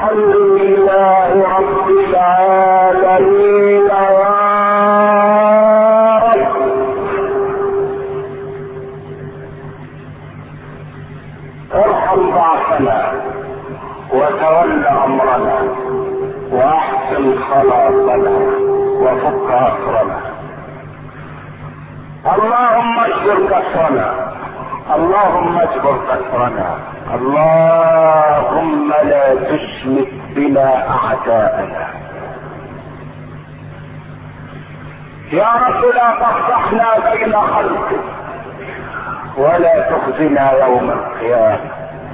الحمد لله رب العالمين يا رب. ارحم ضعفنا وتول امرنا واحسن خلاصنا وفك اسرنا. اللهم اجبر كسرنا، اللهم اجبر كسرنا، اللهم لا تشمت بنا اعداءنا. يا رب لا تفضحنا بين خلقك ولا تخزنا يوم القيامه.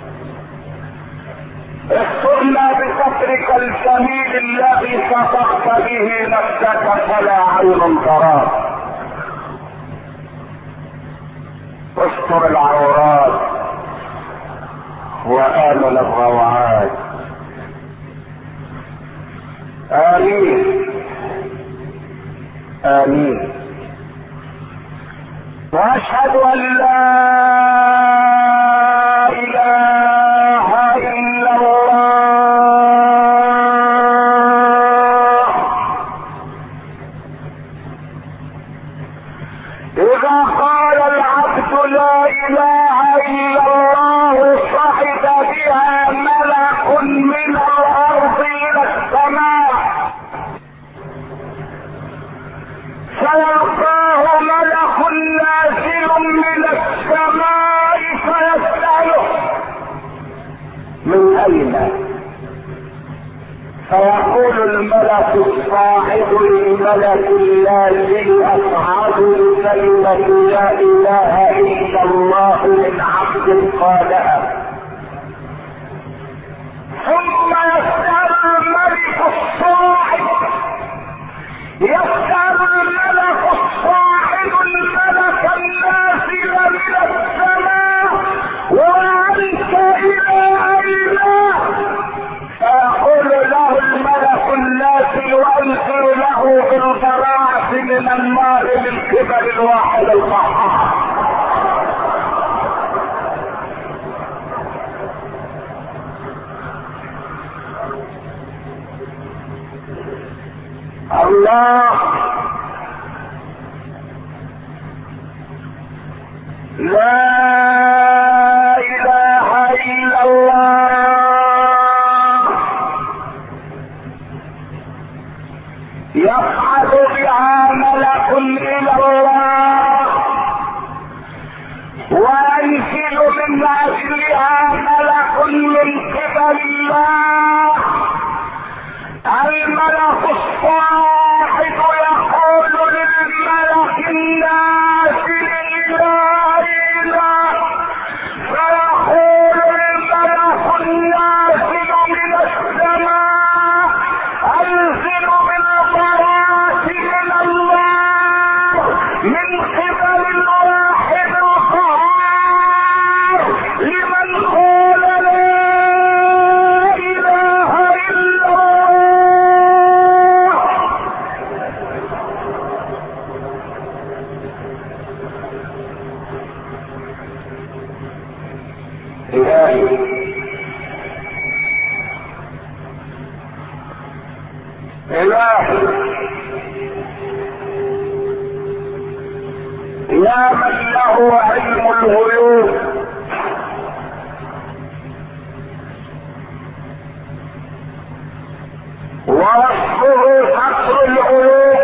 استرنا بسترك الجميل الذي سترت به نفسك فلا عين تراك. استر العورات وآمن الروعات. آمين آمين. وأشهد أن لا إله إلا الله. إذا قال العبد لا إله إلا الله صعد بها ملك من الأرض إلى السماء، فيلقاه ملك نازل من السماء فيسأله من أين؟ فيقول الملك الصاعد للملك الذي أصعد كلمة لا إله إلا الله من عبد قالها. ثم يسأل الملك الصاعد، يسأل الملك الصاعد الملك النازل من السماء وأنت إلى أين؟ فيقول له الملك النازل وأنزل له بالبراءة من النار من قبل الواحد القهار. الله لا إله إلا الله. يصعد بها ملك إلى الله وينزل من أجلها ملك من قبل الله. الملك الصاعد يقول للملك النازل إلى أين؟ فيقول الملك النازل من السماء أنزل بالبراءة من الله من قبل الواحد القهار لمن قال لا إله إلا الله. إلهي إلهي يا من له علم الغيوب ووصفه ستر العيوب،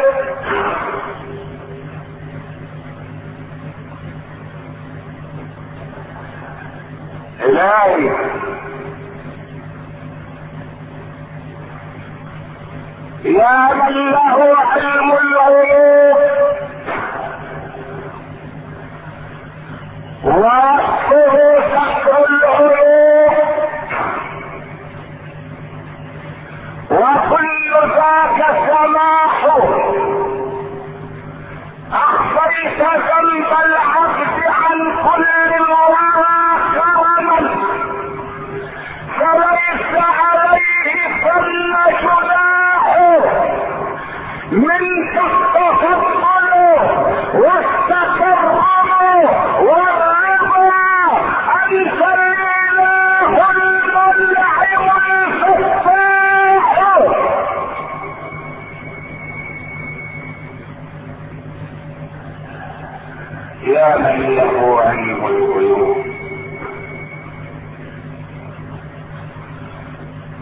إلهي يا من له علم الغيوب ووصفه ستر العيوب، وكل ذاك سماحه أخفيت ذنب العبد عن كل الورى كرما، فليس عليه ثم جناحه منك التفضل والتكرم والرضا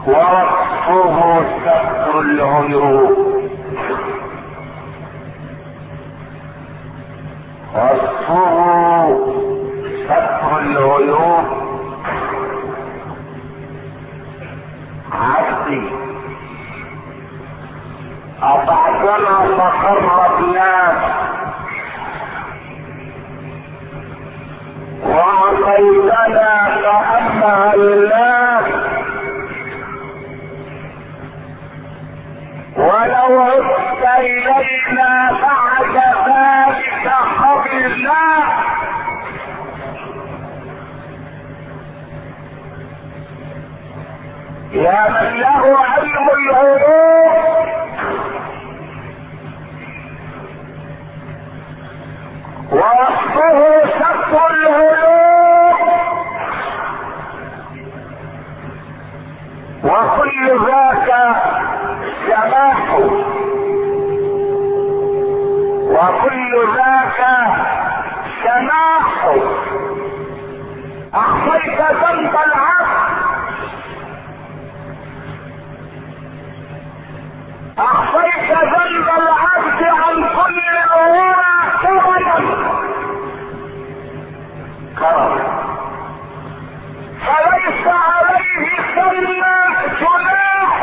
ووصفه ستر العيوب. وصفه ستر العيوب. عبدي أطعتنا فقربناك وأعطيتنا فأمهلناك، ولو عدت إلينا بعد ذلك قبلناك. يا من له علم الغيوب ووصفه ستر العيوب، وكل ذاك سماح، وكل ذاك سماح. اخفيت ذنب العبد، اخفيت ذنب العبد عن كل الورى كرما، فليس عليه ثم جناح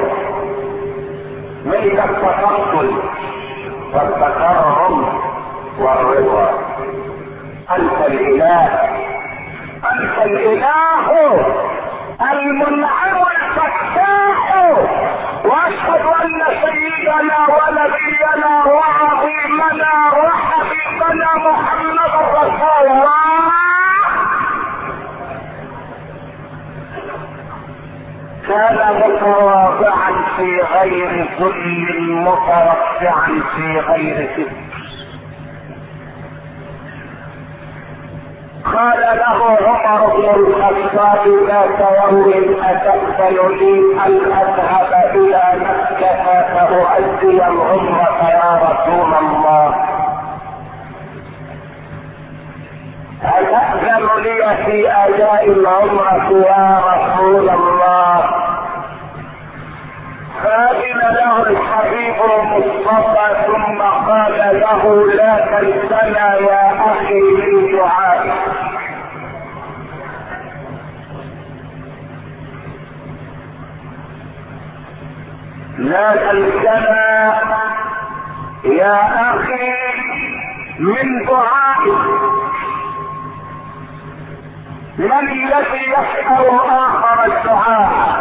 من التفضل والتكرم والرضا. انت الاله، انت الاله المنعم الفتاح. واشهد ان سيدنا ونبينا وعظيمنا وحبيبنا محمد رسول الله كان متواضعا في غير ذل، مترفعا في غير كبر. قال له عمر بن الخطاب ذات يوم اتقبل لي ان اذهب الى مكه فاؤدي العمره يا رسول الله؟ أتأذن لي في أداء العمرة يا رسول الله؟ فأذن له الحبيب المصطفى ثم قال له لا تنسنا يا أخي من دعائك. لا تنسنا يا أخي من دعائك. من الذي يسأل آخر الدعاء؟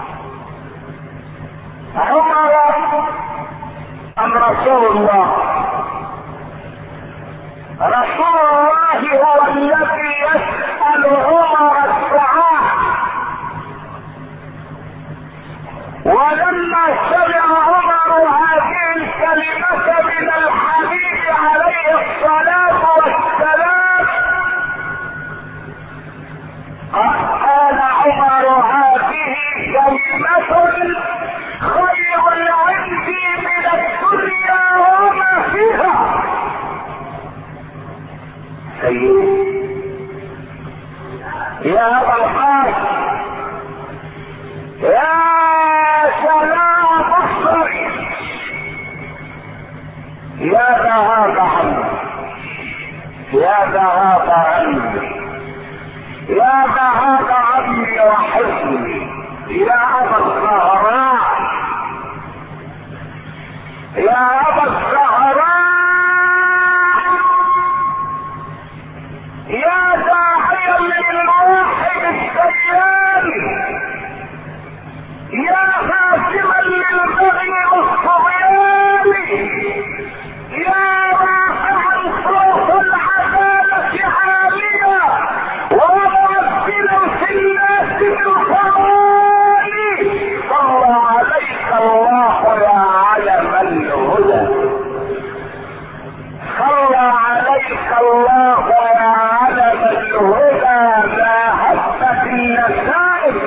عمر أم رسول الله؟ رسول الله هو الذي يسأل عمر الدعاء. ولما سمع عمر هذه الكلمة من الحبيب عليه الصلاة والسلام قال عمر هذه كلمة خير عندي من الدنيا وما فيها. سيدي يا ابا القاسم، يا سلام بصري، يا ذهاب عني، يا ذهاب عني، يا ذهاب عمي وحزني، يا ابا الزهراء، يا ابا الزهراء، يا داعيا للموحد السيان، يا خاتما للبغي والصبيان، يا رافعا صوت العدالة عاليا ومؤثرا في الناس بالقرآن. صلى عليك الله يا علم الهدى، صلى عليك الله يا علم الهدى. ما هبت النسائم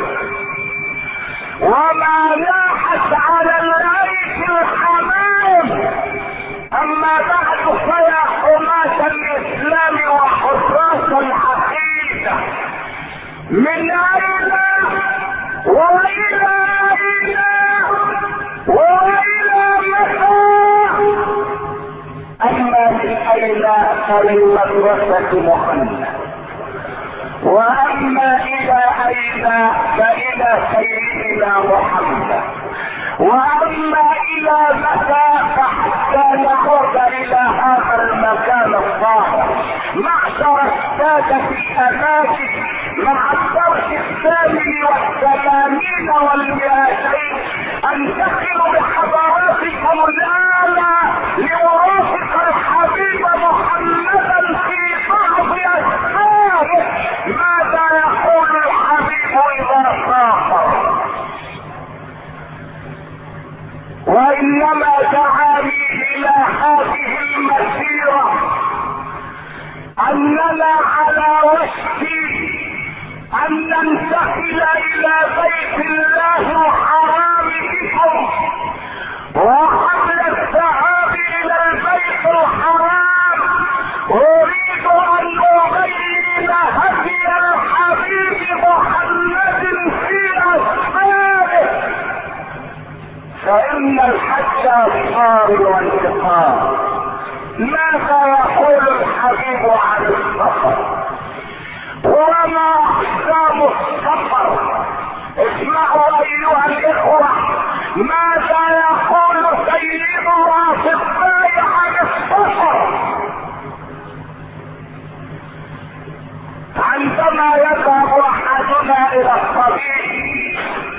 وما لاحت على العيش الحمام. اما بعد فيا حماة الاسلام وحراس العقيدة، من اين والى دار المدرسة مخنث. واما الى اين فالى سيدنا محمد. واما الى متى فحتى نعود الى هذا المكان الطاهر. معشر السادة الاماكن مع الدرس 88 وال200 انتقل بحضراتكم الان لمرافق الحبيب محمدا في بعض اسفاره. ماذا يقول الحبيب اذا سافر؟ وانما دعاني الى هذه المسيرة اننا على وشك ان ننتقل الى بيت الله الحرام بكم. وقبل الذهاب الى البيت الحرام اريد ان ابين هدي الحبيب محمد في اسفاره. فان الحج اسفار وانتقام. ماذا يقول الحبيب عن السفر؟ وما اقسام السفر؟ اسمعوا ايها الاخوة ماذا يقول سيد الاطباء عن السفر. عندما يذهب احدنا الى الطبيب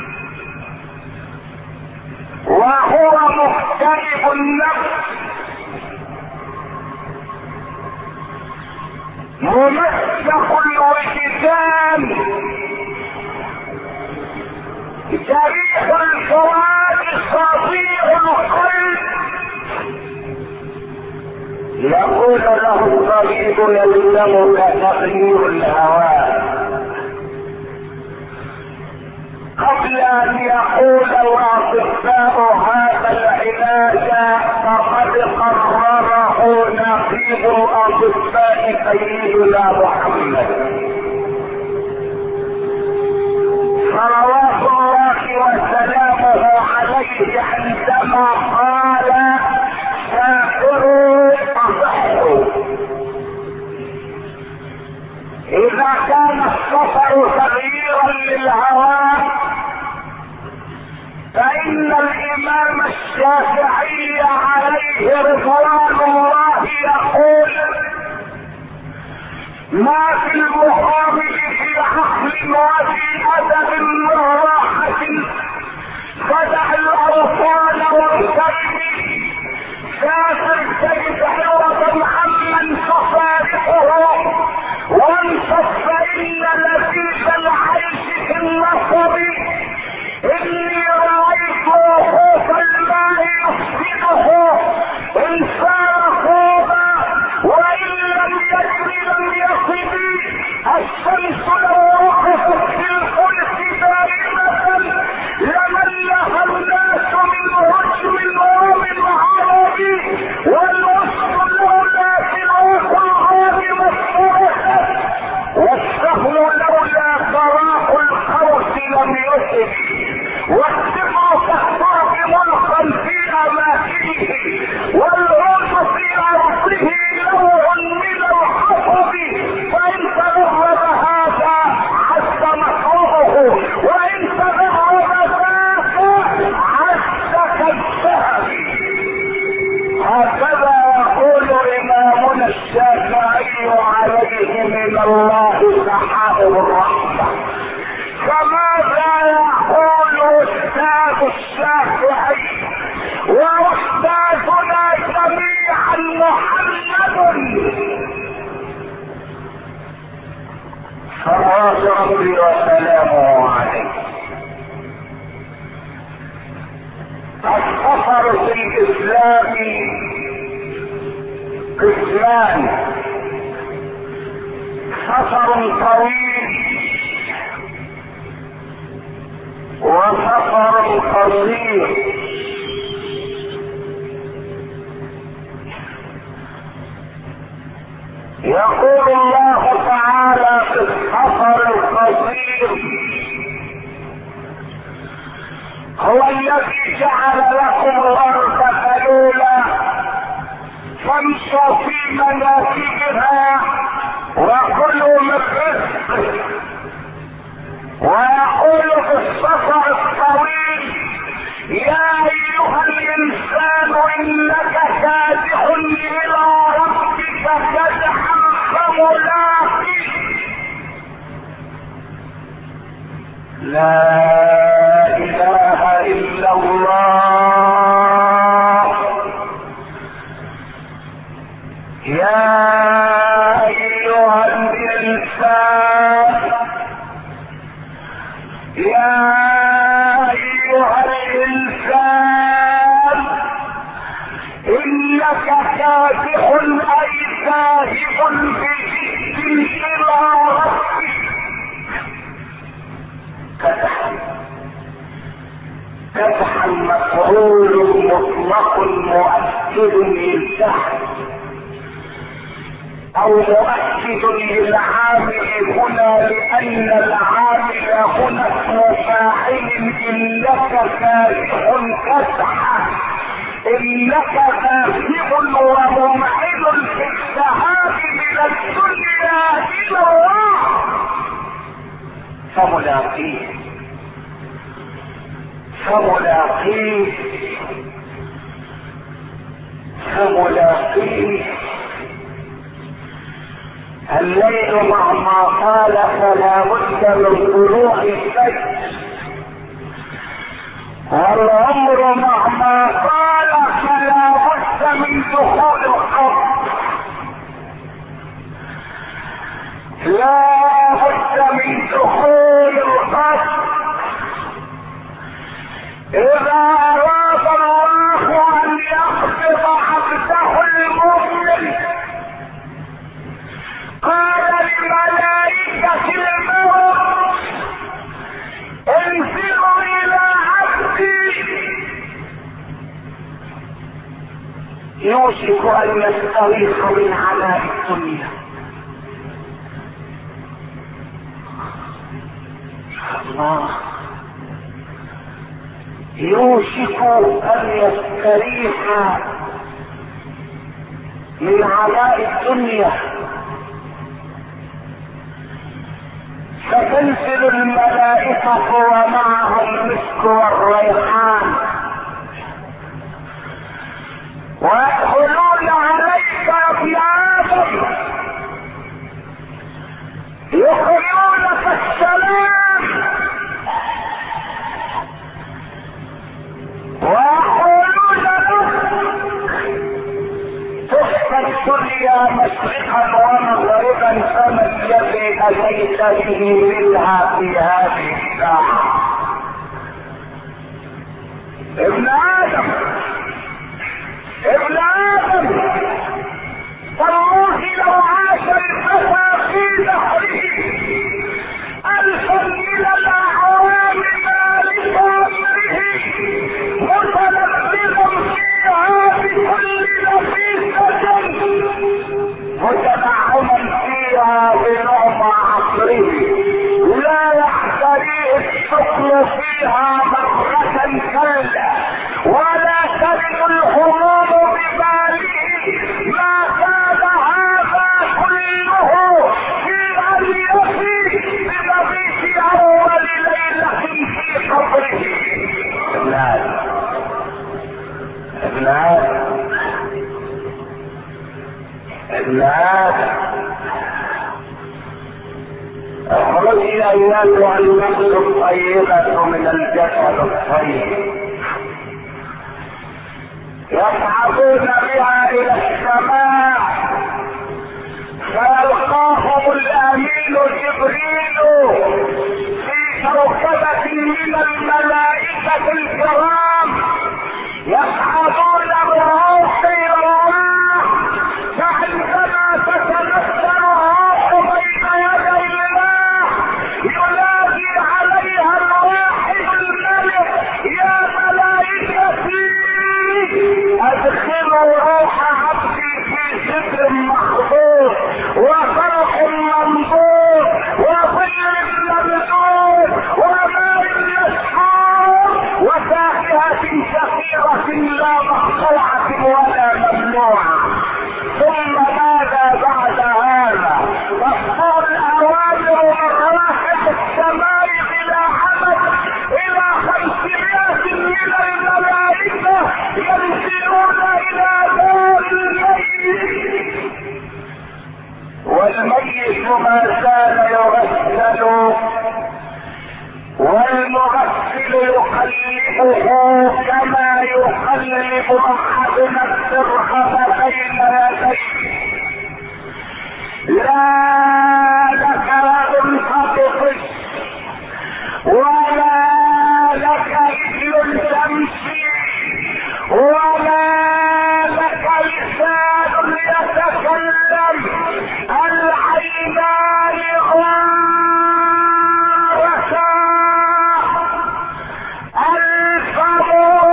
وهو مختلف النفس ممسك الوجدان جريح الفؤاد صديق القلب، يقول له الطبيب يلزمك تغيير الهواء. قبل ان يقول الاطباء هذا العلاج فقد قرره نقيب الاطباء سيدنا محمد صلوات الله وسلامه عليه عندما قال سافروا تصحوا. اذا كان السفر تغييرا للهواء فان الامام الشافعي عليه رضوان الله يقول ما في المقابل في عقل وفي ادب من راحة فدع الاوطان والكلب سافر تجد عوضا عمن تفارقه وانصف فان لذيذ العيش في النصب. اني رايت خوف الماء يفسده ان سار خوفا وان لم يجري لم يصب. الشمس لو وقفت في الفلك دائمة لملها الناس من رجم ومن عرب والوسط لولا سلوك الغار مفترسة والسهل لولا فراق القوس لم يصب والسبع كالتراب ملقا في اماكنه والعود في ارضه نوع من الحطب فان تغرب هذا عز مكروهه وان تغرب ذاك عز كالذهب. هكذا يقول امامنا الشافعي عليه من الله سحائب الرحمة. فماذا يقول استاذ الشافعي واستاذنا جميعا محمد صلوات ربي وسلامه عليه؟ السفر في الاسلام قسمان: سفر طويل وسفر قصير. يقول الله تعالى في السفر القصير: هو الذي جعل لكم الارض ذلولا فامشوا في مناكبها وكلوا من رزقه. ويقول في السفر الطويل: يا ايها الانسان انك كادح الى ربك كدحا فملاقيه. لا اله الا الله. يا ايها الانسان، يا ايها الانسان انك كادح اي ذاهب بجد الى ربك. كدحا مفعول مطلق مؤكد للفعل او مؤكد للعامل هنا، لان العامل هنا اسم فاعل. انك كادح كدحا، انك ذاهب وممعن في الذهاب من الدنيا الى الله فملاقيه. الليل مهما طال فلا بد من طلوع الفجر، والعمر مهما طال فلا بد من دخول القبر. لا بد من دخول القبر. إذا أراد الله أن يقبض عبده المؤمن قال لملائكة الموت: انزلوا إلى عبدي. يوشك أن يستريح من عذاب الدنيا. الله، يوشك ان يستريح من عذاب الدنيا. فتنزل الملائكة ومعها المسك والريحان ويدخلون عليك يا ابن آدم يقرئونك السلام ويقولون لك: تحفى الدنيا مشرقا ومغربا، فما الذي اتيت به منها في هذه الساعه؟ ابن ادم والله لو عاش الفتى في دهره 1000 من الاعوام مالك امره متلذذا فيها بكل نفيسة متنعما فيها بنعم عصره، لا يحتريه الشكر فيها مرة كلا، ولا ترد الهموم بباله ما كان هذا كله في ان يفي بمبيت اول ليلة في قبره. ابن آدم اخرجنا ايتها النفس الطيبة من الجسد الطيب، يصعدون بها الى السماء فيلقاهم الامين جبريل في كوكبة من الملائكة الكرام، يصعدون بالروح الى الله، فعندما تتنزل الروح بين يدي الله ينادي عليها الواحد الملك: يا ملائكتي ادخلوا روح عبدي في ستر محفوظ وفرح منظور وظل ممدود وماء مسحور وفاكهة كثيرة لا مقطوعة ولا ممنوعة. يقلبه كما يقلب احدنا الدرهم بين يديه. لا لك انفق ولا لك رجل تمشي ولا لك لسان يتكلم. العينان غارتا الفم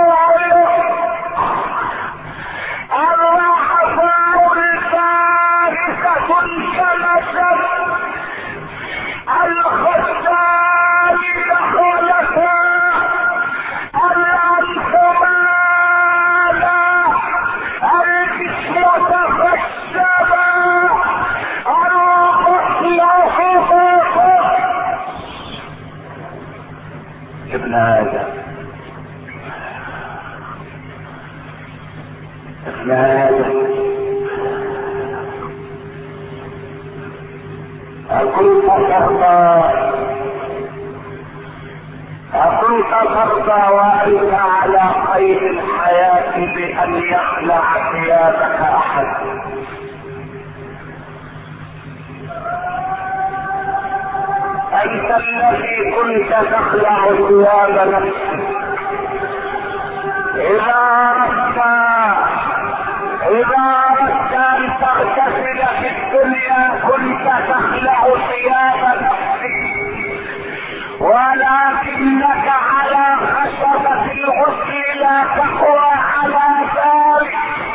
الرحماء الفارسة التمسك الخسان دخلتا الأنثمان الجسم تخشبا الرحل حفظا. ابن هذا أكنت ترضى وأنت على قيد الحياة بأن يخلع ثيابك أحد؟ أنت الذي كنت تخلع ثياب نفسك. إذا أردت أن تغتسل في الدنيا كنت تخلع ثياب نفسك، ولكنك على خشبة الغسل لا تقوى على ذلك.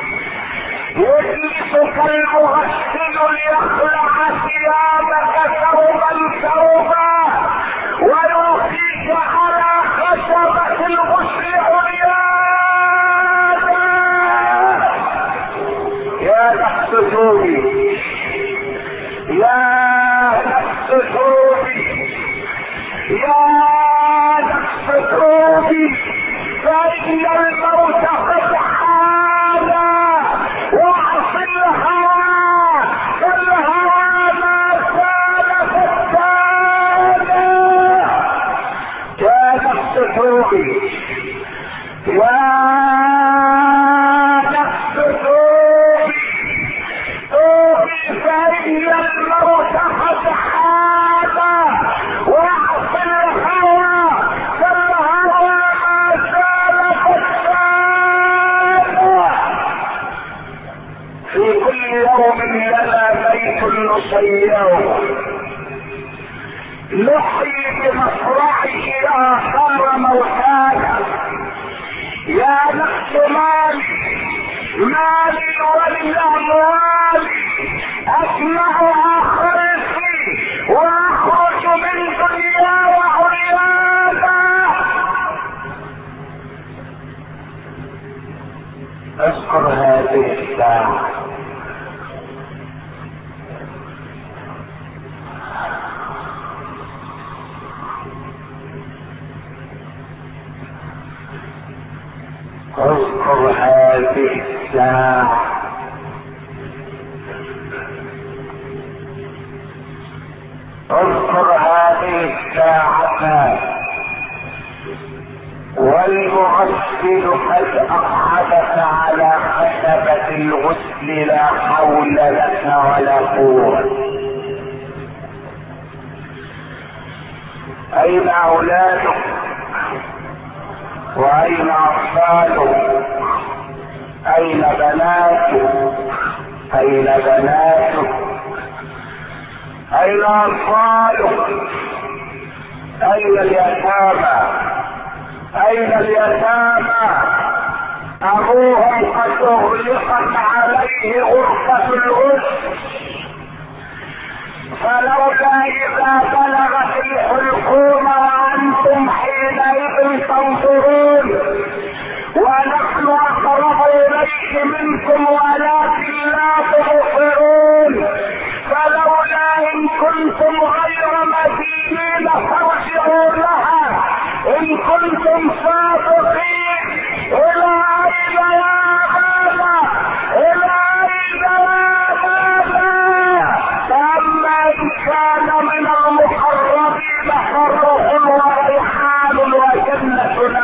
يجلسك المغسل ليخلع ثيابك ثوبا ثوبا ويلقيك على خشبة الغسل عريانا. يا نفس توبي، يا نفس توبي، يا نفس توبي، فإن الموت قد حان واعص الهوى فالهوى ما زال فتانا. يا نفس توبي، يا نفس توبي، توبي فإن الموت قد حان واعص الهوى فالهوى ما زال فتانا. في كل يوم لنا بيت نصيره نحيي بمصرعه آثار موتانا. يا نفس مالي مالي وللأموال أجمعها خلقي وأخرج من دنيا وعريانا. اذكر هذه الساعة، اذكر هذه الساعة، اذكر هذه الساعة والمغسل قد أقعدك على خشبة الغسل لا حول لك ولا قوة. أين أولادك وأين أطفالك؟ أين بناتك؟ أين بناتك؟ أين أطفالك؟ أين اليتامى؟ أين اليتامى؟ أبوهم قد أغلقت عليه غرفة الغسل، فلولا إذا بلغت الحلقوم وأنتم حينئذ تنظرون ونحن أقرب إليه منكم ولكن لا تبصرون. فلولا إن كنتم غير مدينين فارجعوا لها إن كنتم صادقين. إلى أين يا هذا؟ إلى أين يا هذا؟ فأما إن كان من المقربين فروح وريحان وجنة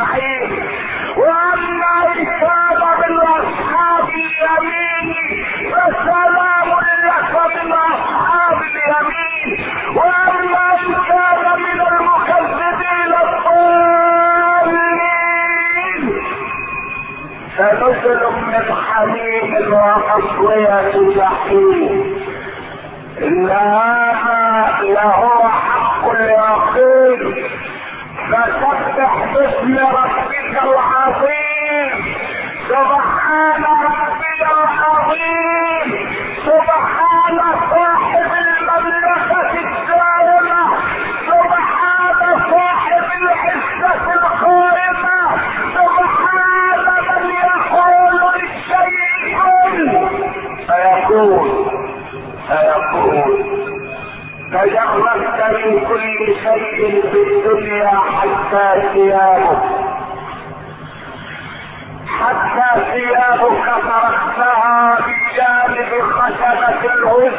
فنزل من حميم وتصلية جحيم. إن هذا لهو حق اليقين. فسبح باسم ربك العظيم. سبحان ربي العظيم. سبحان صاحب المملكة الدائمة. سبحان صاحب العزة القائمة. سبحان من يقول للشيء فيكون. تجردت من كل شيء في الدنيا حتى ثيابك تركتها بجانب خشبة الهز.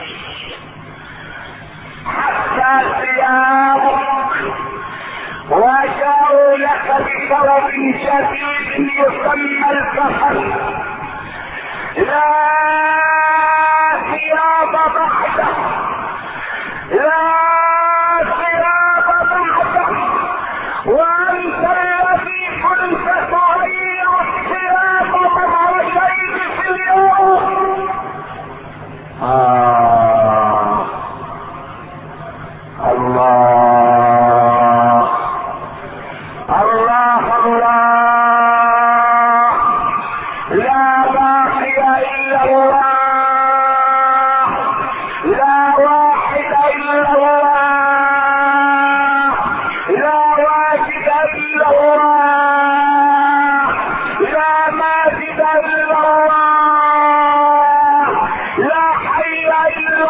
حتى ثيابك وجاءوا لك بثوب جديد يسمى الكفن. لا ثياب بعده. لا ثياب بعده. وانت الذي كنت تغير الثياب مرتين في اليوم. الله الله الله. لا باقي الا الله. لا واحد الا الله. لا واجد الا الله. لا ماجد الا الله. لا حي الا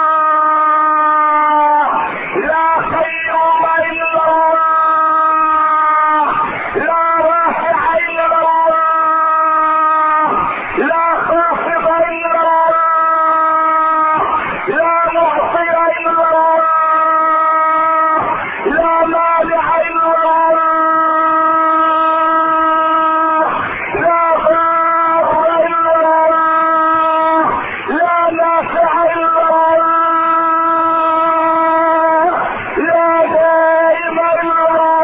الله. لا قيوم الا الله. لا رافع الا الله. لا خافض الا الله. لا معطي الا الله. لا مانع الا الله. لا ضار الا الله. لا نافع الا الله. لا دائم الا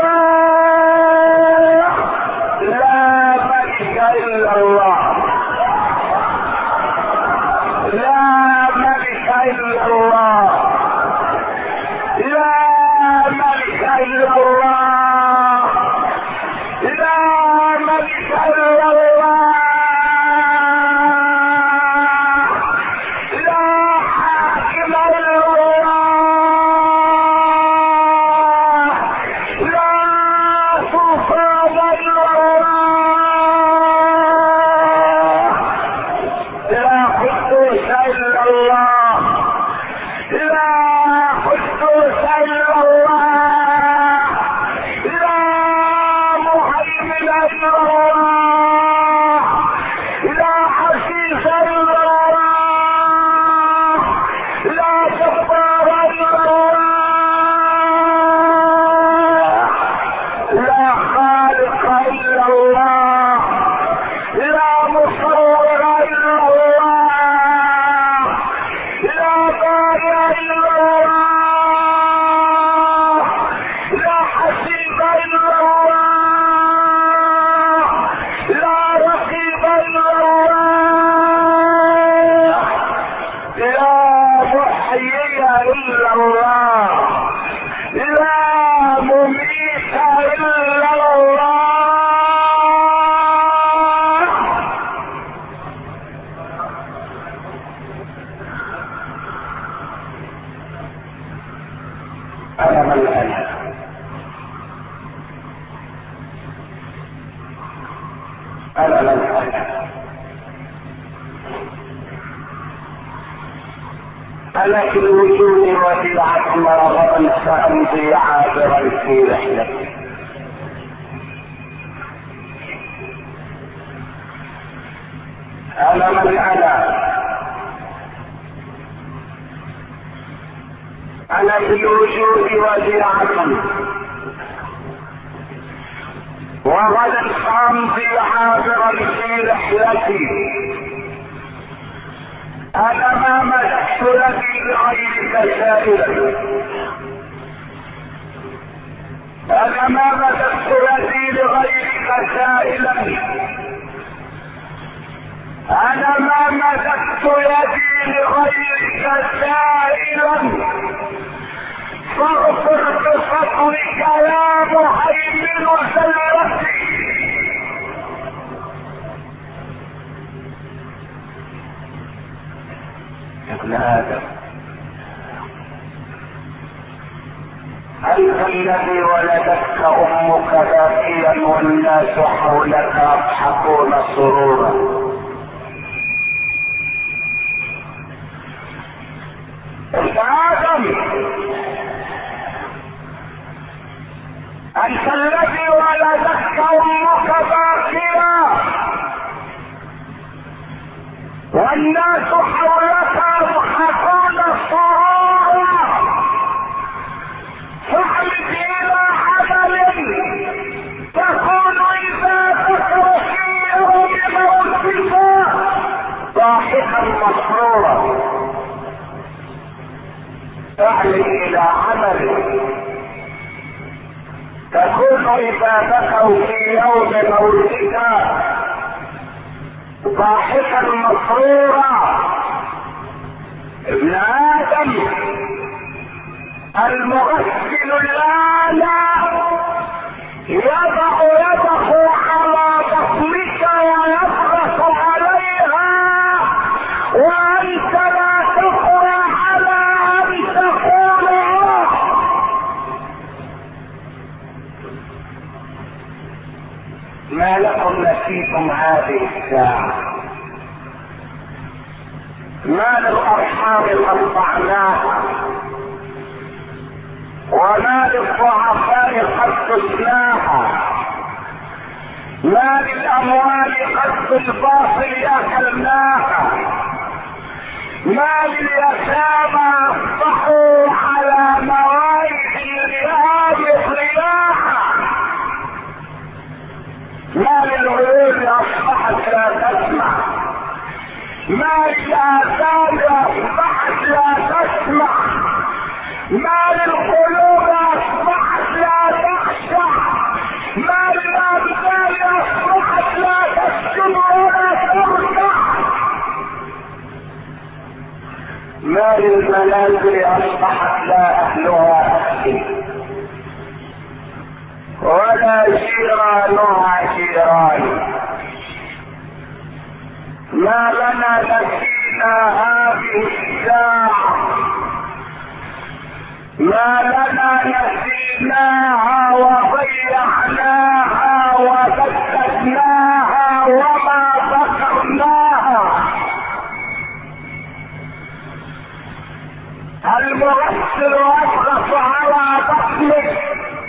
الله. لا ملك الا الله. لا ملك الا الله. لا ملك الا الله. لا ملك الا الله. لا حاكم الا الله. لا سلطان الا الله. لا قدوس الا الله. لا قدوس الا الله. لا مهيمن الا الله. لا عزيز الا الله. لا جبار الا الله. لا خالق الا الله. لا مصور الا الله. لا بارئ الا الله. لا حسيب الا الله. لا رقيب الا الله. لا محيي الا الله. لا مميت الا الله. انا من انا في الوجود وفي العقل رغبا سامضي عابرا في رحلتي. انا من انا في الوجود وفي العقل وغدا سامضي عابرا في رحلتي. انا ما مدحت لك لغيرك سائلا. انا ما مدحت لك لغيرك سائلا. مددت يدي لغيرك سائلا فاغفر بفضلك يا مهيمن سيرتي. يا ابن ادم انت الذي ولدتك امك باكيا والناس حولك يضحكون سرورا. ابن ادم انت الذي ولدتك امك باكيا والناس حولك يضحكون سرورا. فاحمد الى عمل تكون اذا تتركيه بموتك ضاحكا مسرورا. اعمل الى عمل تكون اذا بكوا في يوم موتك ضاحكا مسرورا. ابن ادم المغسل الان يضع يده على بطنك ويضغط عليها وانت لا تقوى على ان تقول ما لكم نسيتم هذه الساعة. ما للارحام قطعناها وما للضعفاء قد تسلاها. ما للاموال قد بالباطل اكلناها. ما لليتامى اصبحوا على موائد الرياض رياحا. ما للعيون اصبحت لا تسمع. ما للآثام اصبحت لا تسمع. ما للقلوب اصبحت لا تخشع. ما للابدان اصبحت لا تسكن ولا تركع. ما للمنازل اصبحت لا اهلها اسكن ولا جيرانها جيران. ما لنا نسينا هذه الساعة. ما لنا نسيناها وضيعناها وبددناها وما ذكرناها. المغسل يضغط على بطنك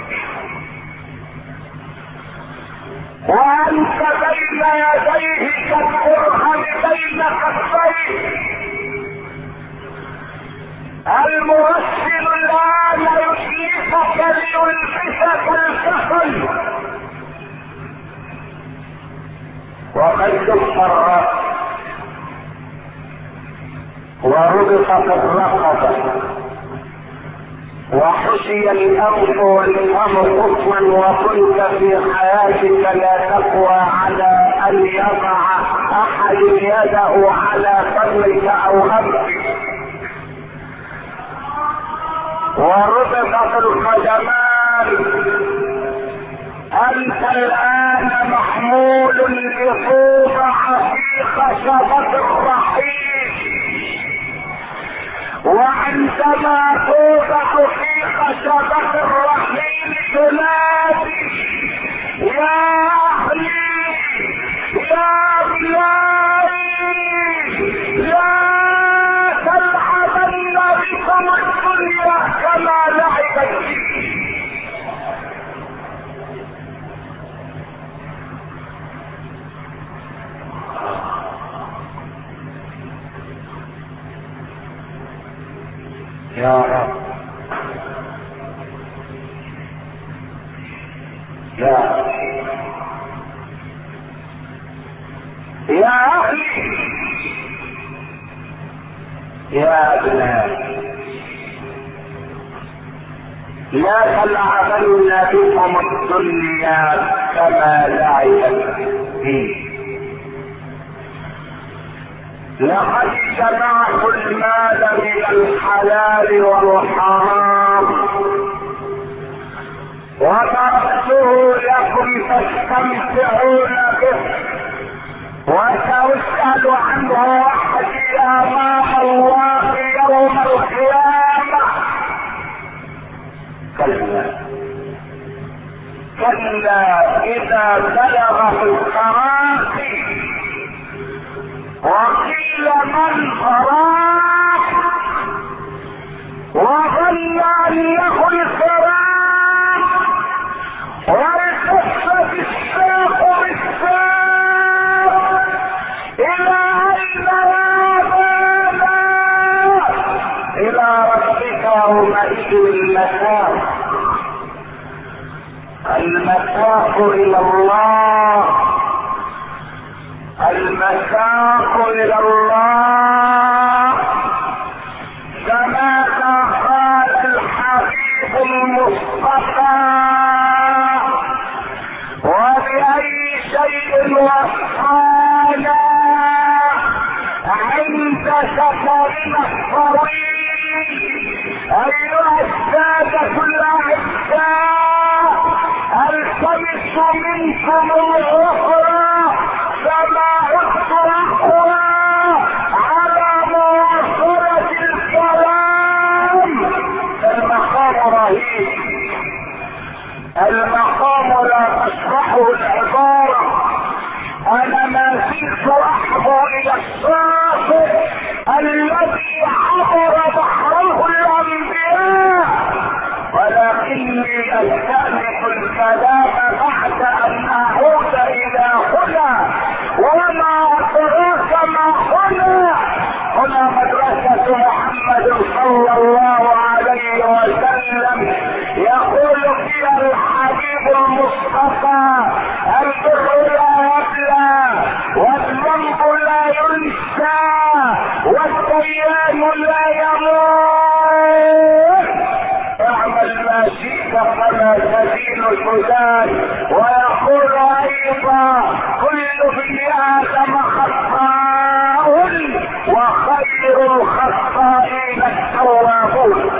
وانت بين يديه كالقرهن بين كفيه. المغسل الان يشيفك ليلبسك الكفن وقد كف الراس وربطت الرقبه وحشي الانف والفم قطوا وكنت في حياتك لا تقوى على ان يضع احد يده على فمك او انفك وربطت القدمان. انت الان محمول لتوضع في خشبة الرحيم وعندما توضع في خشبة الرحيم تنادي يا اهلي يا بلادي لا تلعبن بكم الدنيا كما لعبت بي. يا رب يا أهلي يا أبنائي لا تلعبن بكم الدنيا كما لعبت بي. لقد جمعت المال من الحلال والحرام وتركته لكم تستمتعون به وسأسأل عنه وحدي امام الله يوم القيامة. كلا اذا بلغ التراقي وقيل من راح وظن انه الفراق والتفت الساق بالساق الى اين يذهبون؟ الى ربك يومئذ المساق. المساق الى الله، المساق الى الله، كما قال الحبيب المصطفى. وبأي شيء وصانا عند سفرنا الطويل ايها السادة الاعزاء، التمس منكم الاخرى فما عدت اقوى على مواصلة الكلام. المقام رهيب، المقام لا تشرحه العبارة. انا ما زلت احظى الى الشاطئ الذي عبر بحره الانبياء، ولكني استأنف الكلام بعد ان اعود الى هنا. وما ادراك ما هنا؟ هنا مدرسة محمد صلى الله عليه وسلم، يقول فيها الحبيب المصطفى: البر لا يبلى والذنب لا ينسى والديان لا يموت. اعمل ما شئت فلا تزيل الحزان. ويقول ايضا: كل ابن ادم خطاء وخير الخطائين التوابون.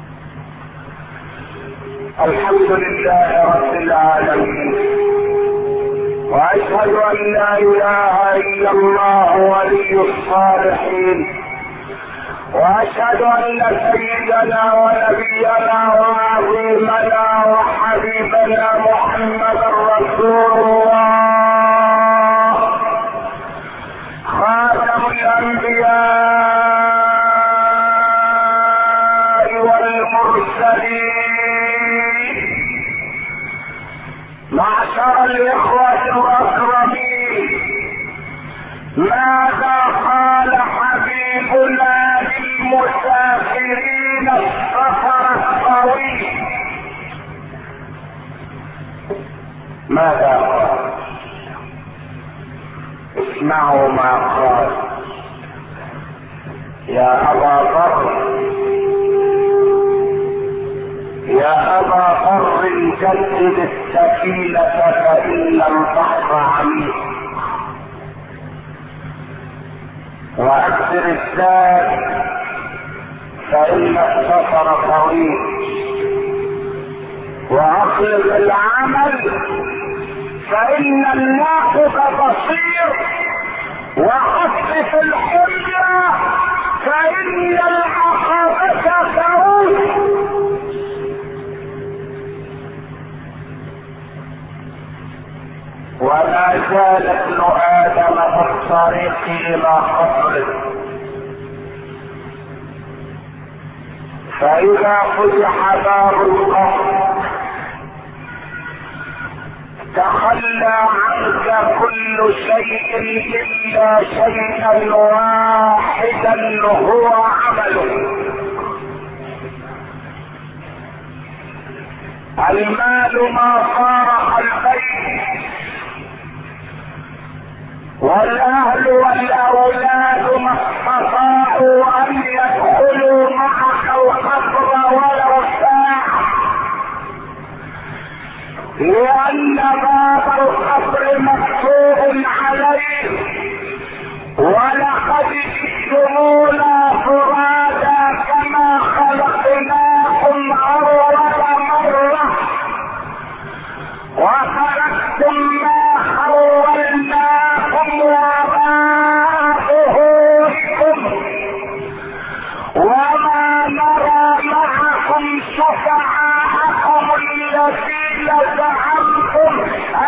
الحمد لله رب العالمين، واشهد ان لا اله الا الله ولي الصالحين، واشهد ان سيدنا ونبينا وعظيمنا وحبيبنا محمدا رسول الله خاتم الانبياء والمرسلين. معشر الاخوة الاكرمين، ماذا قال حبيبنا للمسافرين السفر الطويل؟ ماذا قال؟ اسمعوا ما قال: يا ابا ذر، يا ابا ذر، جدد السفينة فإن البحر عميق، واكثر الزاد فإن السفر طويل، واخلص العمل فإن الناقض بصير، وخفف الحمية فإن العقبة كروس. ولا زال ابن آدم في الطريق إلى قبره، فإذا فتح باب القبر تخلى عنك كل شيء إلا شيئا واحدا هو عمله. المال ما فارق البيت، والاهل والاولاد ما استطاعوا ان يدخلوا معك القبر ولو ساعة، لان باب القبر مكتوب عليه: ولقد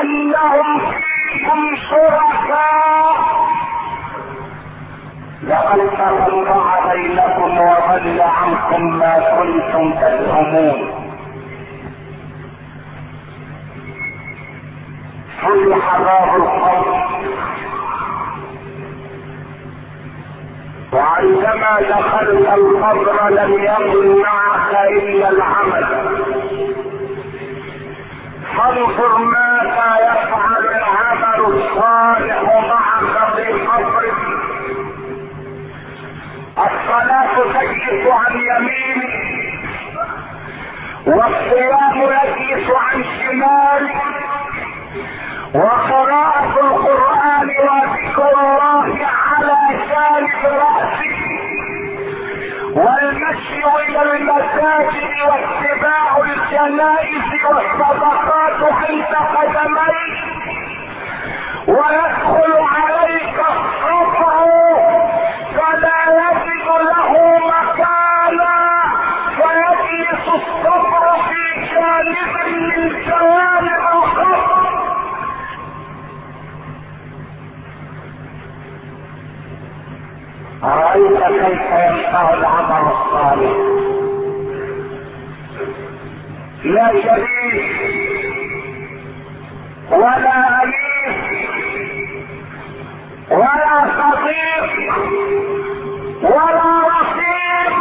انهم فيكم شركاء لقد تقطع بينكم وضل عنكم ما كنتم تزعمون. فتح باب القبر، وعندما دخلت القبر لم يكن معك الا العمل. فانظر ماذا يفعل العمل الصالح معك في قبرك. الصلاة تجلس عن يمينك، والصيام يجلس عن شمالك، وقراءة القرآن وذكر الله على جانب رأسك، والمشي إلى المساجد واتباع الجنائز والصدقات عند قدميك، ويدخل عليك الصبر فلا يجد له مكانا فيجلس الصبر في جانب من جوانب القبر. أرأيت كيف يشفع العمل الصالح؟ لا شريك ولا أليف ولا صديق ولا رفيق.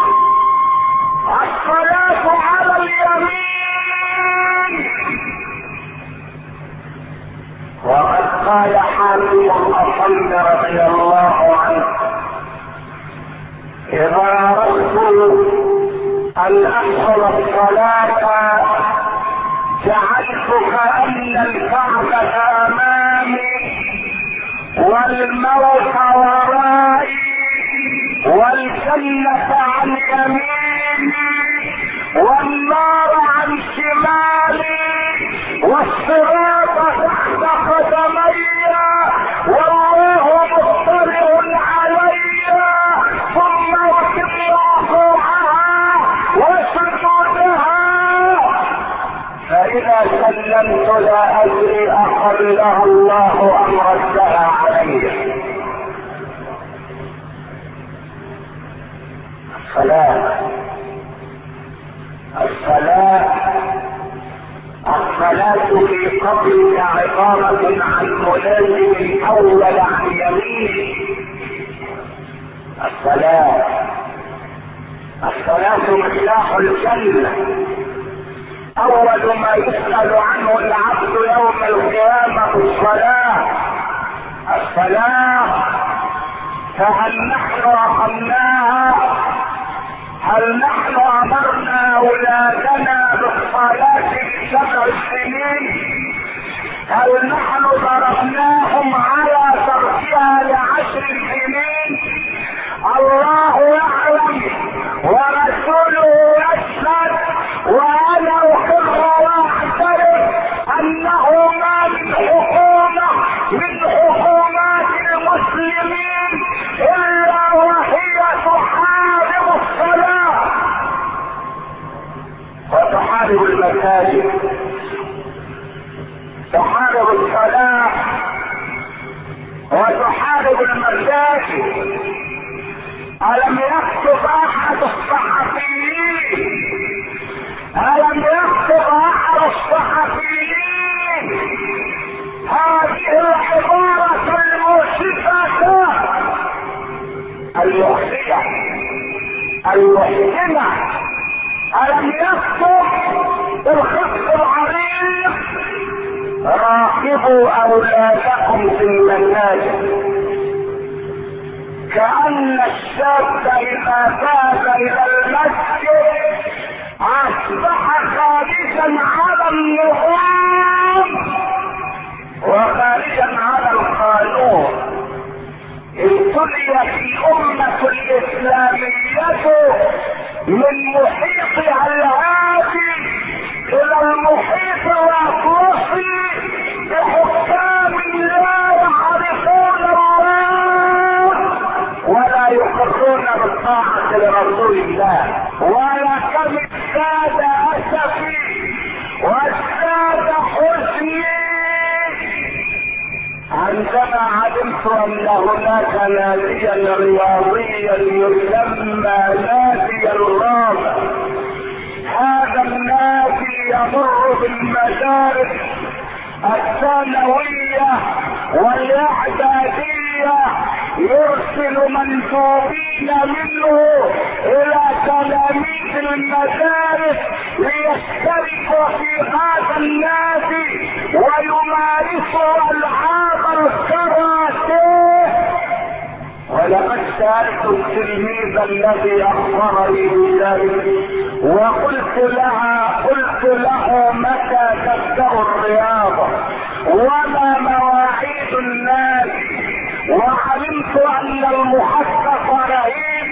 الصلاة على اليمين. وقد قال حاتم الأصم رضي الله عنه: إذا أردت أن أحصل الصلاة جعلت كأن الكعبة أمامي والموت ورائي والجنة عن يميني والنار عن شمالي والصراط تحت قدمي والله مطلع علي، ثم وكل ركوعها وسجودها. فإذا سلمت لا أدري أقبلها الله أم ردها علي. الصلاة في قبرك عبارة عن ملازم الأول عن يمينه. الصلاة مفتاح الجنة. أول ما يسأل عنه العبد يوم القيامة الصلاة. فهل نحن أقمناها؟ هل نحن أمرنا أولادنا بالصلاة ب7 سنين؟ هل نحن ضربناهم على تركها ل10 سنين؟ الله يعلم ورسوله يشهد، وأنا أقر وأعترف أنه ما من حكومة من حكومات المسلمين إلا وهي تحارب الصلاة وتحارب المساجد، تحارب الصلاة وتحارب المساجد. ألم يكتب أحد الصحفيين هذه العبارة المؤسفة المحزنة؟ ألم يكتب بالخط العريض: راقبوا أولادكم في المساجد؟ كأن الشاب إذا ذهب إلى المسجد أصبح خارجا على النظام وخارجا على القانون. ابتليت الأمة الإسلامية من محيطها الهادي إلى المحيط الأطلسي بحكام لا يعرفون الله ولا يقرون بالطاعة لرسول الله. ولكم السادة أسفي والسادة حزني عندما علمت ان هناك ناديا رياضيا يسمى نادي الرابع، هذا النادي يمر بالمدارس الثانوية والاعدادية، يرسل مندوبين منه الى تلاميذ المدارس ليشتركوا في هذا النادي ويمارسوا العاب الكاراتيه. ولقد سألت التلميذ الذي اخبرني بذلك وقلت له متى تبدأ الرياضة وما مواعيد النادي، وعلمت ان المخصص رهيب،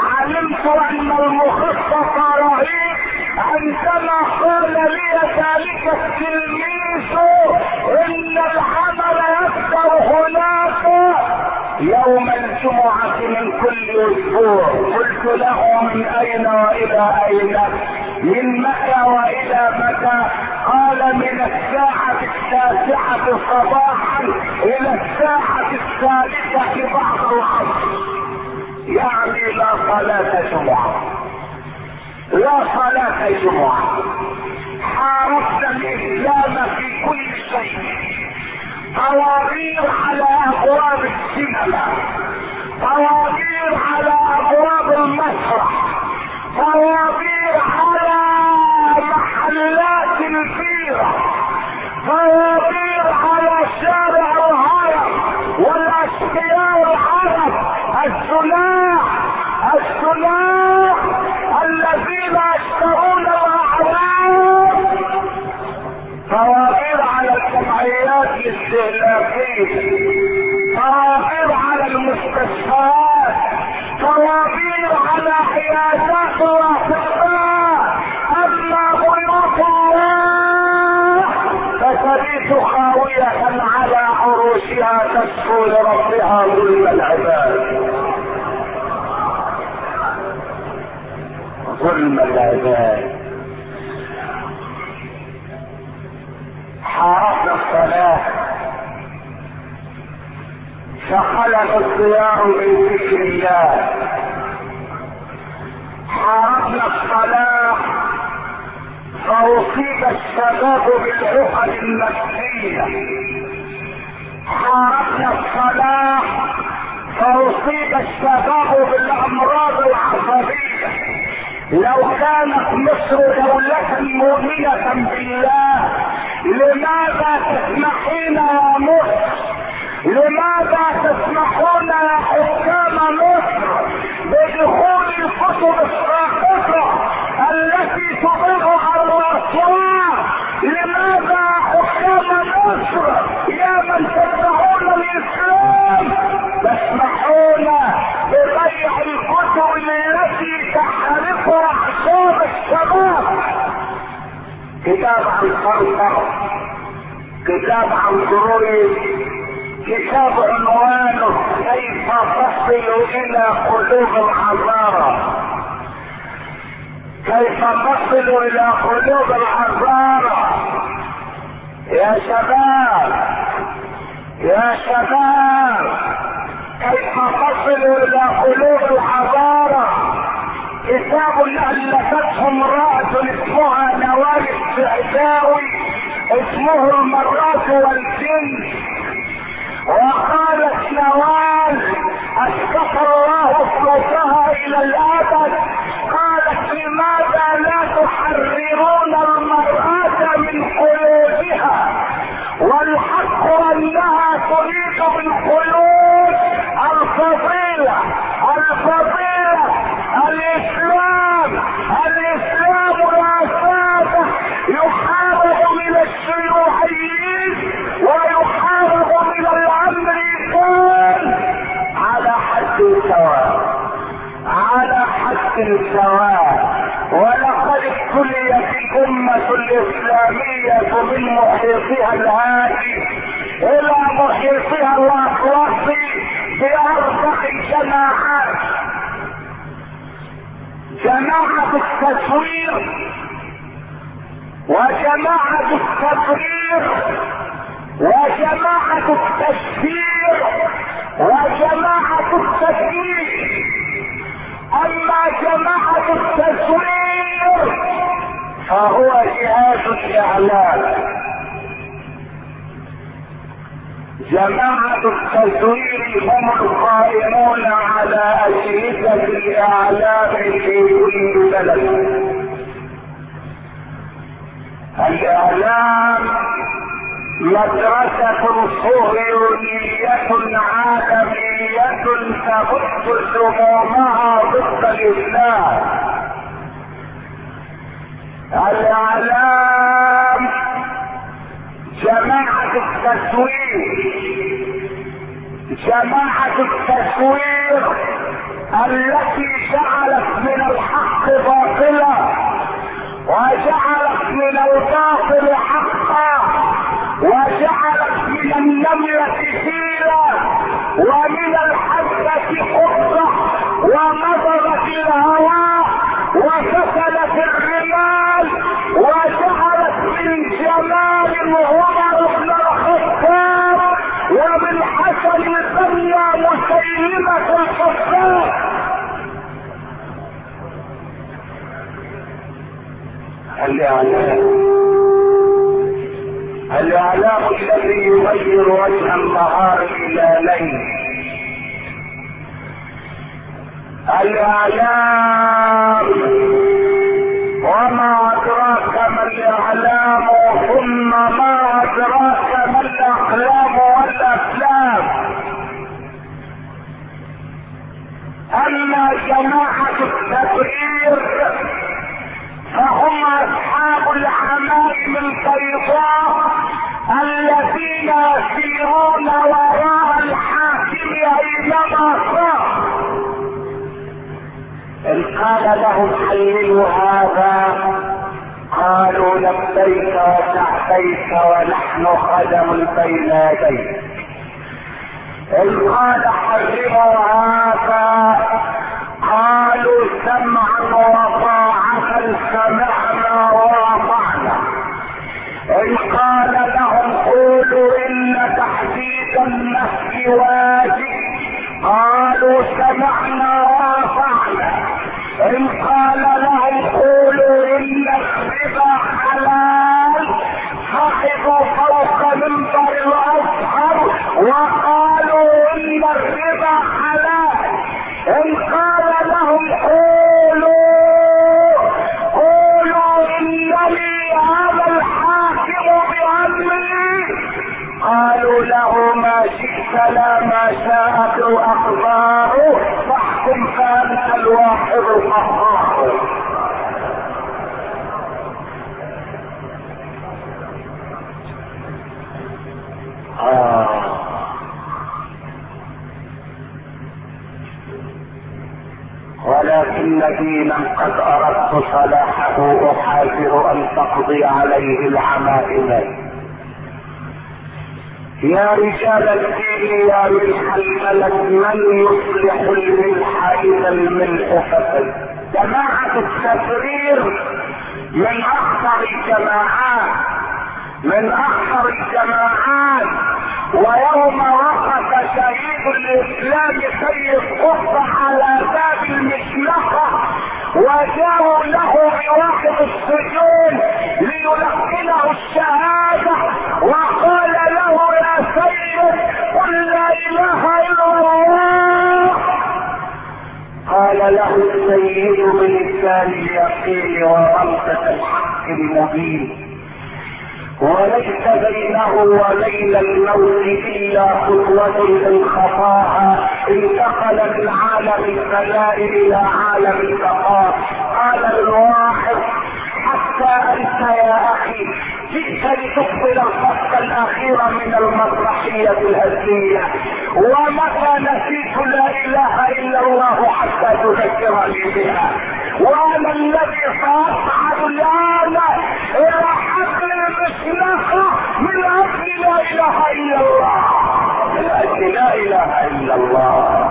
عندما قال لي ذلك التلميذ ان العمل يبدأ هناك يوم الجمعة من كل اسبوع. قلت له من اين والى اين؟ من متى والى متى؟ قال من الساعة 9 صباحا الى الساعة 3 بعد العصر، يعني لا صلاة جمعة، لا صلاة جمعة. حاربنا الاسلام في كل شيء، طوابير على ابواب السينما، طوابير على ابواب المسرح، طوابير على محلات البيرة، طوابير على شارع الهرم والاشقياء العرب، الصناع الذين يشترون الاعراض، طوابير على الجمعيات الاستهلاكية، طوابير على المستشفيات، طوابير على عيادات الاطباء. اما بيوت الله فتبيت خاوية على عروشها تشكو لربها ظلم العباد، ظلم العباد. حاربنا الصلاة فخلق الضياع من ذكر الله، حاربنا الصلاة فأصيب الشباب بالعقد النفسية، حاربنا الصلاة فأصيب الشباب بالأمراض العصبية. لو كانت مصر دولة مؤمنة بالله لماذا تسمحين يا مصر، لماذا تسمحون يا حكام مصر بدخول الكتب الساقطة التي تضر الرسول؟ لماذا حكام مصر يا من تدعون الاسلام تسمحون ببيع الكتب التي تحرق اعصاب الشباب؟ كتاب عن قرطر، كتاب عن قروي، كتاب عنوانه كيف تصل الى قلوب الحضارة، كيف تصل الى قلوب الحضارة. يا شباب يا شباب، كيف تصل الى قلوب الحضارة. كتاب ألفته امرأة اسمها نوال السعداوي، اسمه المرات والجن. وقالت نوال اسقط الله صوتها الى الابد، قالت لماذا لا تحررون المرأة من قيودها؟ والحق انها تريد بالقيود الفضيلة، الاسلام يا سادة يحارب من الشيوعيين ويحارب من الامريكان على حد سواء. ولقد ابتليت الامة الاسلامية من محيطها الهادي الى محيطها الاطلسي باربع جماعات: جماعة التصوير، وجماعة التبرير، وجماعة التشفير. الاعلام. جماعة التزوير هم القائمون على أجهزة الإعلام في كل بلد. الإعلام مدرسة صهيونية عالمية تبث سمومها ضد الإسلام. الإعلام جماعة التسوير، جماعة التسوير التي جعلت من الحق باطلا وجعلت من الباطل حقا وجعلت من النملة فيلا ومن الحبة قطة ونظرت الهواء وفتلت الرمال وجعلت من جمال عمر بن الخطاب ومن حسن الدنيا مسيلمة الكفار. الإعلام الذي يغير وجه النهار إلى ليل. الإعلام وما أدراك ما الإعلام ثم ما أدراك ما الأحلام والأفلام. أما جماعة التبرير فهم أصحاب العمائم البيضاء الذين يسيرون وراء الحاكم أينما صار. إن قال لهم حللوا هذا قالوا لبيك وسعديك ونحن خدم بين يديك. إن قال حرموا هذا قالوا سمعا وطاعة سمعنا وأطعنا. إن قال لهم قولوا إن تحديد النفس واجب قالوا سمعنا وأطعنا. إن قال لهم قولوا إن الربا حلال صعدوا فوق منبر الأزهر وقالوا إن الربا حلال. إن قال لهم قولوا إنني هذا الحاكم بأمري قالوا له ما شئت لا ما شاءت الأقدار فاحكم فأنت الواحد القهار. ولكن دينا قد اردت صلاحه احاذر ان تقضي عليه العمائم. يا رجال الدين يا ملح الملك من يصلح الملح اذا الملح فسد. جماعة التبرير من اخطر الجماعات، من اخطر الجماعات. ويوم وقف شهيد الاسلام سيد قطب على باب المشنقة وجاءوا له بواحد السجون ليلقنه الشهادة وقال له يا سيد قل لا اله الا الله. قال له السيد بلسان اليقين ومنطق الحق المبين وليس بينه وبين الموت الا خطوة ان خطاها انتقل من عالم الفناء الى عالم البقاء. قال الواحد حتى انت يا اخي جئت لتقبل الفصل الاخير من المسرحية الهزلية ومتى نسيت لا اله الا الله حتى تذكرني بها وانا الذي ساصعد الان الى حقل المشنقة من اجل لا اله الا الله، من اجل لا اله الا الله.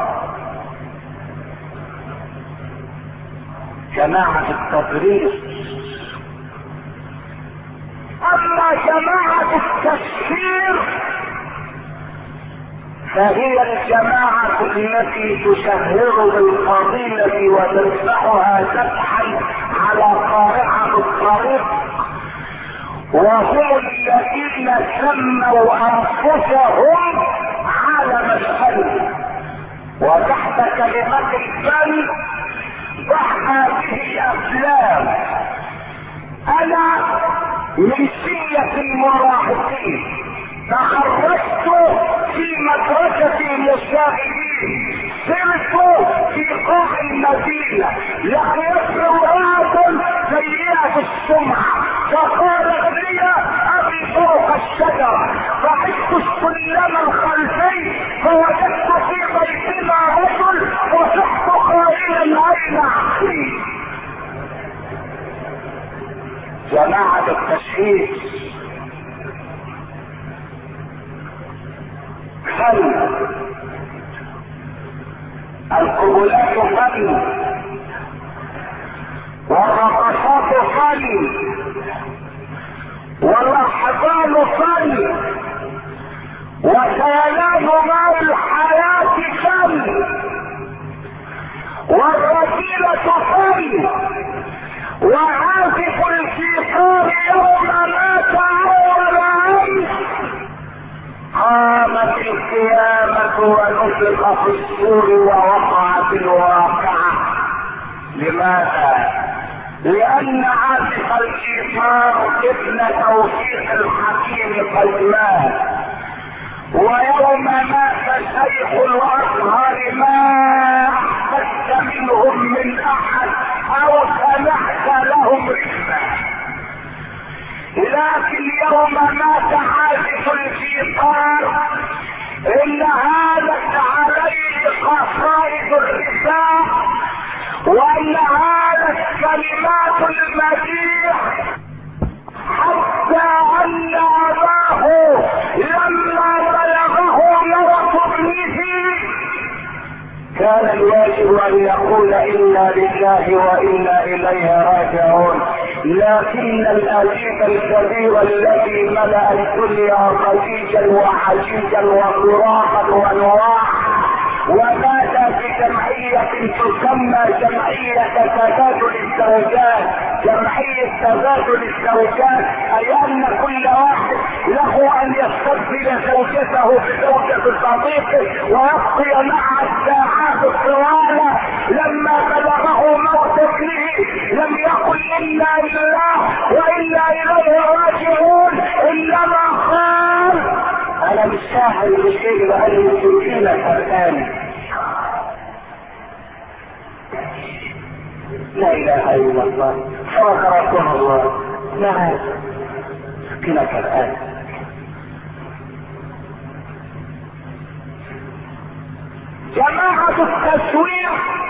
جماعة التبرير. اما جماعة التكفير فهي الجماعة التي تشهر بالفضيلة وتدفعها دفعا على قارعة الطريق وهم الذين سموا انفسهم عالم الفن، وتحت كلمة الفن ضع هذه افلام. انا من سية المراهقين تخرجت في مدرسة المشاغبين، سرت في قاع المدينة، لقيت امرأة سيئة السمعة فقالت لي ابي فوق الشجرة، رحت السلم الخلفي فوجدت في بيتنا رجل وصحت قائلا اين اخي. جماعة التشهيد فن، القبلات فن، والرقصات فن، والاحضان فن، وسيلان ماء الحياة فن، والرذيلة فن، وعازف الفيقار يوم مات اول امس قامت القيامة ونفخ في الصور ووقعت الواقعة. لماذا؟ لأن عازف الفيقار ابن توفيق الحكيم قد مات، ويوم مات شيخ الأزهر ما أحببت منهم من أحد أو سمعت لهم رحمة، لكن يوم مات عازف الفيقار إن هانت عليه قصائد الرثاء، وإن هانت كلمات المديح، حتى أن أباه لما بلغه موت ابنه كان الواجب أن يقول إنا لله وإنا إليه راجعون، لكن الأجيب الكبير الذي ملأ الدنيا ضجيجا وحجيجا وصراخا ونواحا ومات في جمعية تسمى جمعية تبادل الزوجات، جمعية تبادل الزوجات، أي أن كل واحد له أن يستبدل زوجته بزوجة صديقه ويبقي مع الساعات الطوالة. لما بلغه موت ابنه لم يقل إنا لله وإنا إليه راجعون، إنما قال أنا مش شاعر بشيء لأني سكينة الآن. لا إله إلا الله صدق رسول الله. لا سكينة الآن. جماعة التصوير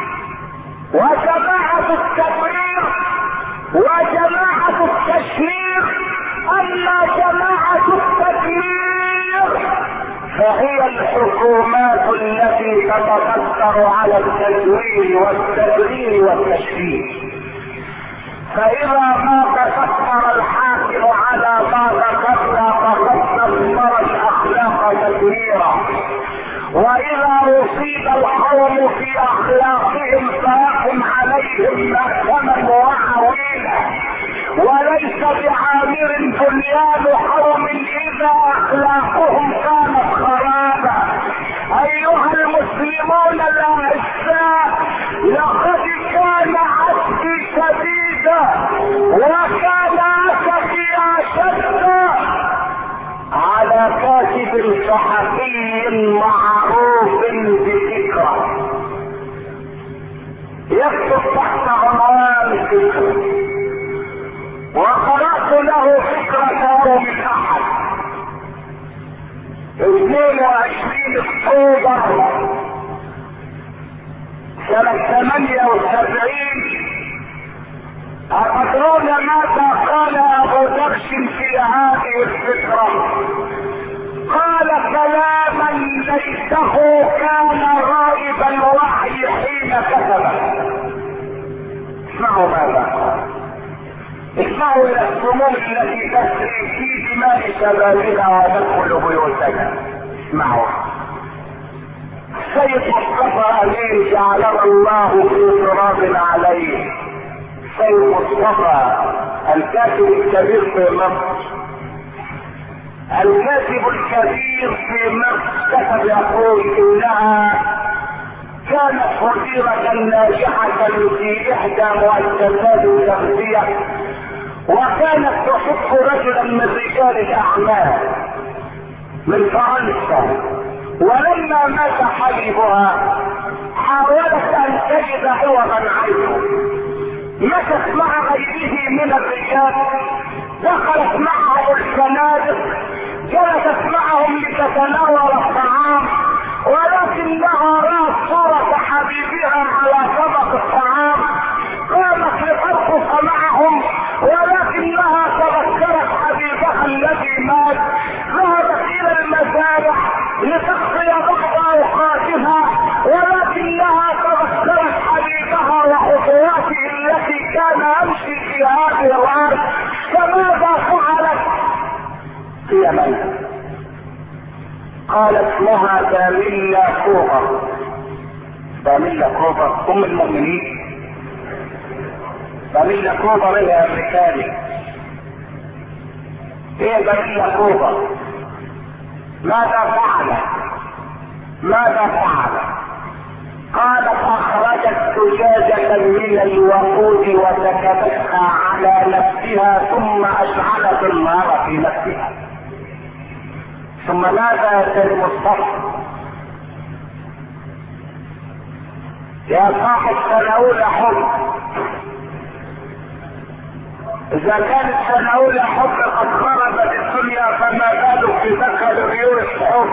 وجماعة التبرير وجماعة التشهير. أما جماعة التدمير فهي الحكومات التي تتكثر على التزوير والتبرير والتشهير. فإذا ما تكثر الحاكم على ما ذكرنا فقد دمر الأخلاق تدميرا، وإذا أصيب القوم في أخلاقهم فيقم عليهم محكما وعويلا، وليس بعامر بنيان قوم إذا أخلاقهم كانت خرابا. أيها المسلمون الأعزاء، لقد كان عهدي شديدا وكان أسفي أشد على كاتب صحفي معروف بفكرة يكتب تحت عنوان فكرة، وقرأت له فكرة يوم الأحد 22 أكتوبر سنة 78. أتدرون ماذا قال أبو درش في هذه الفكرة؟ قال كلاما ليته كان غائب الوحي حين كتبه. اسمعوا ماذا قال، اسمعوا الى السموم التي تسري في دماء شبابنا وتدخل بيوتنا. اسمعوا. السيد مصطفى امين جعلنا الله في تراب عليه. السيد مصطفى الكاتب الكبير في مصر الكاتب الكبير في مكتب يقول انها كانت وزيرة ناجحة في احدى مؤسسات التغذية، وكانت تحب رجلا من رجال الاعمال من فرنسا، ولما مات حبيبها حاولت ان تجد عوضا عنه، مشت مع غيره من الرجال، دخلت معهم الفنادق، جلست معهم لتتناول الطعام، ولكنها رأت صورة حبيبها على طبق الطعام، قامت لترقص معهم، ولكنها تذكرت حبيبها الذي مات، ذهبت الى المزارع لتقضي بعض اوقاتها، ولكنها تذكرت حبيبها وخطواته التي كان يمشي في هذه الارض. فماذا فعلت؟ هي من؟ قالت لها داميلا كوبر. داميلا كوبر ام المؤمنين، داميلا كوبر هي امريكاني، هي داميلا كوبر. ماذا فعلت؟ قالت اخرجت زجاجة من الوقود وسكبتها على نفسها، ثم اشعلت النار في نفسها. ثم ماذا يا سيد مصطفى؟ يا صاحب سنقول حب، اذا كانت سنقول حب قد خربت الدنيا، فما بالك ببكالوريوس حب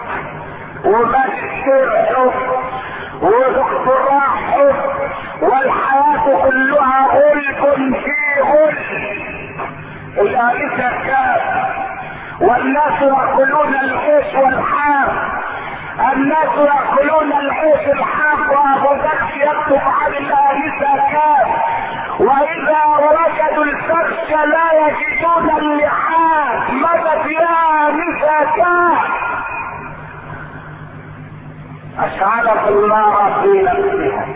وماجستير حب ودكتوراه حب، والحياة كلها غلب في غلب. الآلسة كاف، والناس يأكلون العيش والحاف، الناس يأكلون العيش الحاف، وأبو ذكر يكتب عن الآلسة كاف، وإذا وجدوا الفرش لا يجدون اللحاف، مدد يا آلسة كاف. أشعلت النار في نفسها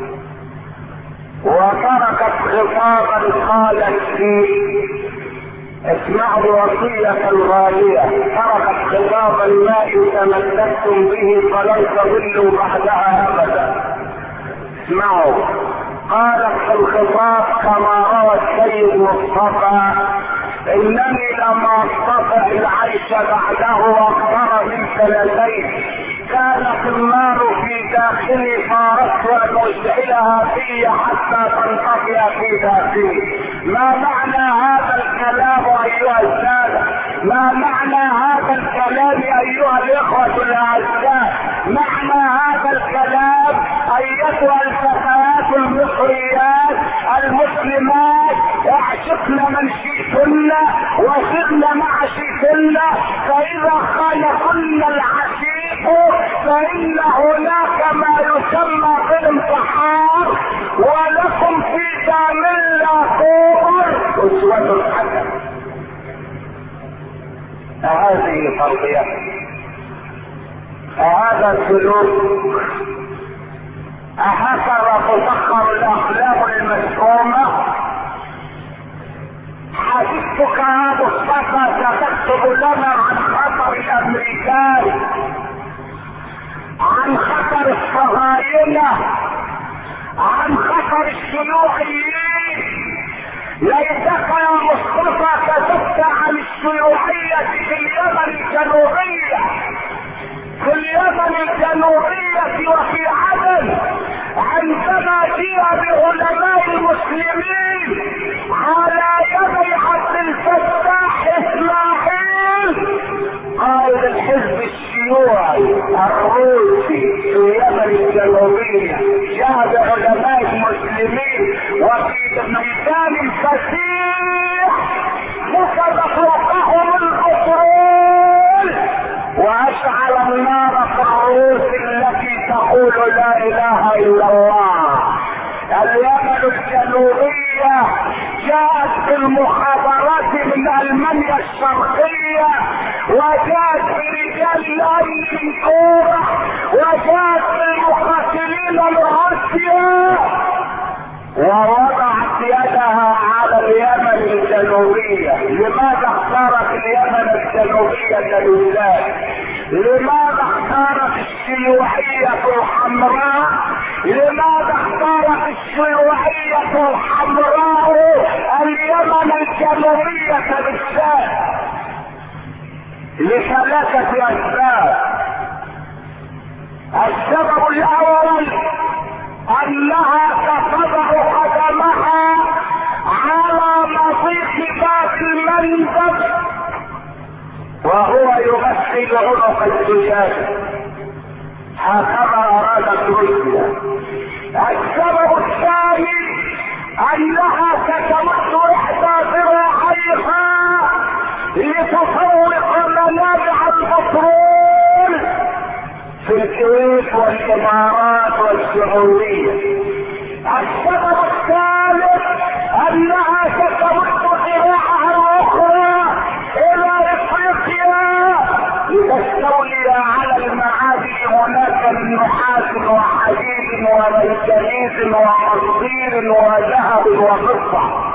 وتركت خطابا قالت فيه، اسمعوا الوصية الغالية، تركت خطابا ما إن تمسكتم به فلن تضلوا بعدها أبدا. اسمعوا، قالت في الخطاب كما روى السيد مصطفى: إنني لما أستطع العيش بعده أكثر من 2 كانت النار في داخلي، فاردت ان اشعلها في حتى تنطفئ في داخلي. ما معنى هذا الكلام ايها الساده؟ ما معنى هذا الكلام ايها الاخوه الاعزاء؟ معنى هذا الكلام ايتها الفتيات المصريات المسلمات: اعشقن من شئتن وسرن مع شئتن، فاذا خانكن العشيق فإن هناك ما يسمى بالانتحار، ولكم في داميلا كوبر أسوة حسنة. هذه تربية، هذا سلوك، أهكذا تسخر الأخلاق المسمومة. حديثك يا مصطفى ستكتب لنا عن خطر الأمريكان، عن خطر الصهاينة، عن خطر الشيوعيين. ليتك يا مصطفى كتبت عن الشيوعية في اليمن الجنوبية، في اليمن الجنوبية وفي عدن، عندما جيء بعلماء المسلمين على يد عبد الفتاح اسماعيل قائد الحزب الشيوعي الروسي في اليمن الجنوبية، جاء بعلماء المسلمين وفي ميدان الفسيح نصب فوقهم البترول واشعل النار في الروس التي تقول لا اله الا الله. اليمن الجنوبية جاءت بالمخابرات من المانيا الشرقية، وجاءت برجال الامن من كوبا، وجاءت بالمقاتلين من روسيا، ووضعت يدها على اليمن الجنوبية. لماذا اختارت اليمن الجنوبية؟ الجنوبية لله. لماذا اختارت الشيوعية الحمراء؟ لماذا اختارت الشيوعية الحمراء اليمن الجنوبية بالذات؟ لثلاثة اسباب. السبب الاول انها ستضع قدمها على مضيق باب المنزل وهو يغسل عنق الزجاجة، هكذا ارادت روسيا. السبب الثاني انها ستمد احدى ذراعيها لتسوق منابع البترول في الكويت والامارات والسعودية. السبب الثالث انها ستمد ذراعها الاخرى الى افريقيا لتستولي على المعادن هناك من نحاس وحديد ومنجنيز وقصدير وذهب وفضة.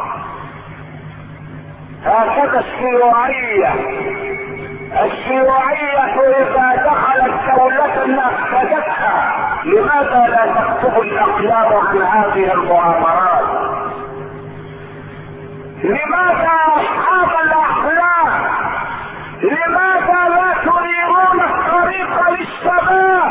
هكذا الشيوعية. الشيوعية اذا دخلت دولة افسدتها. لماذا لا تكتب الاقلام عن هذه المؤامرات؟ لماذا اصحاب الاحلام؟ لماذا لا تريدون الطريق للشباب؟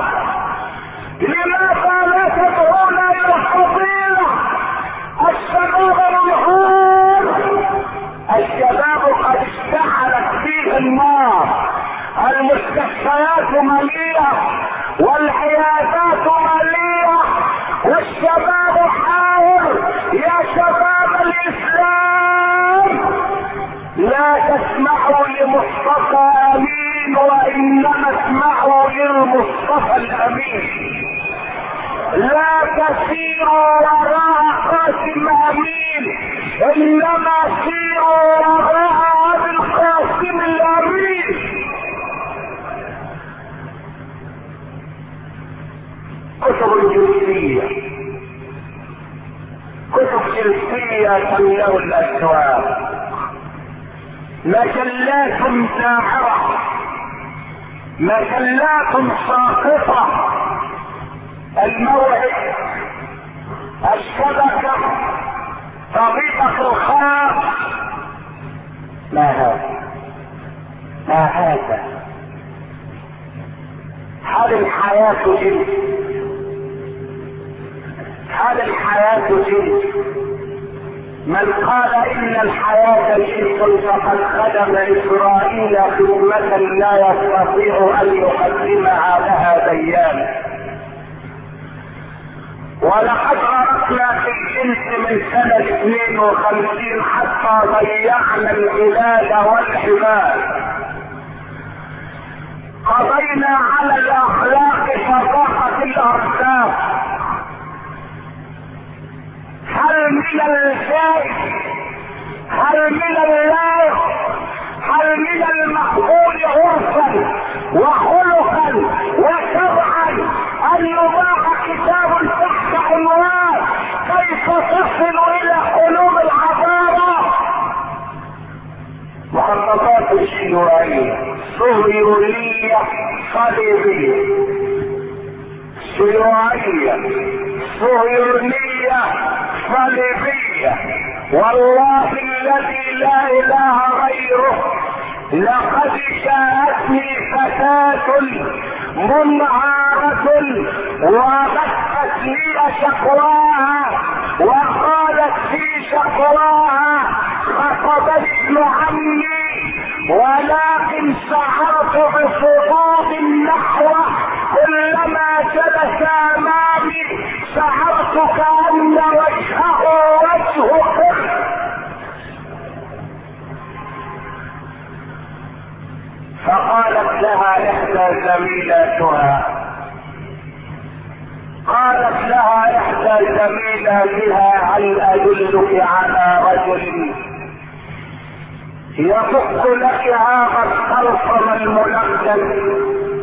لماذا لا تدعون الى الفضيلة؟ الشباب منهور. الشباب قد اشتعلت فيه النار. المستشفيات مليئة والعيادات مليئة والشباب حاضر. يا شباب الاسلام لا تسمعوا لمصطفى امين وانما اسمعوا للمصطفى الامين. لا تسيروا وراء قاسم امين انما سيروا وراء ابي القاسم الامين. كتب الجنسية، كتب جنسية تملأ الاسواق، مجلات ساحرة، مجلات ساقطة، الموعد، الشبكة، طريقة الخاص. ما هذا؟ ما هذا؟ هل الحياة جنس؟ هل الحياة جنس؟ من قال ان الحياة جنس فقد خدم اسرائيل خدمة لا يستطيع ان يقدمها لها ديان. ولقد غرقنا في الجنس من سنة 52 حتى ضيعنا البلاد والحمال. قضينا على الاخلاق فضاقت الارزاق. هل من الجائز، هل من اللائق، هل من المقبول عرفا وخلقا وشرعا ان يضاع كتاب تحت عنوان كيف تصل الى قلوب العذارى؟ مخططات الشيوعية صهيونية صليبية، شيوعية صهيونية صليبية. والله الذي لا اله غيره لقد جاءتني فتاة منعارة وبثت لي شكواها وقالت في شكواها خطبت ابن عمي ولكن شعرت بصدود النحو كلما جلس امامي شعرت كأن وجهه وجه قرد. فقالت لها احدى زميلاتها، قالت لها احدى زميلاتها هل ادلك على رجل يفك لك هذا الخلصم الملقن؟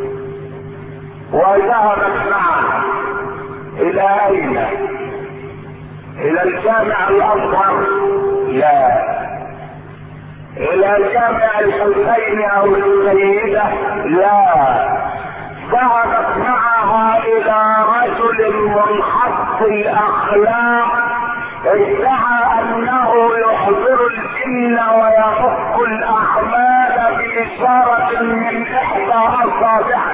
وذهبت معه. الى اين؟ الى الجامع الازهر؟ لا، الى جامع الحسين او السيدة، لا، ذهبت معها الى رجل منحط الاخلاق ادعى انه يحضر الجن ويفك الاعمال باشارة من احدى اصابعه.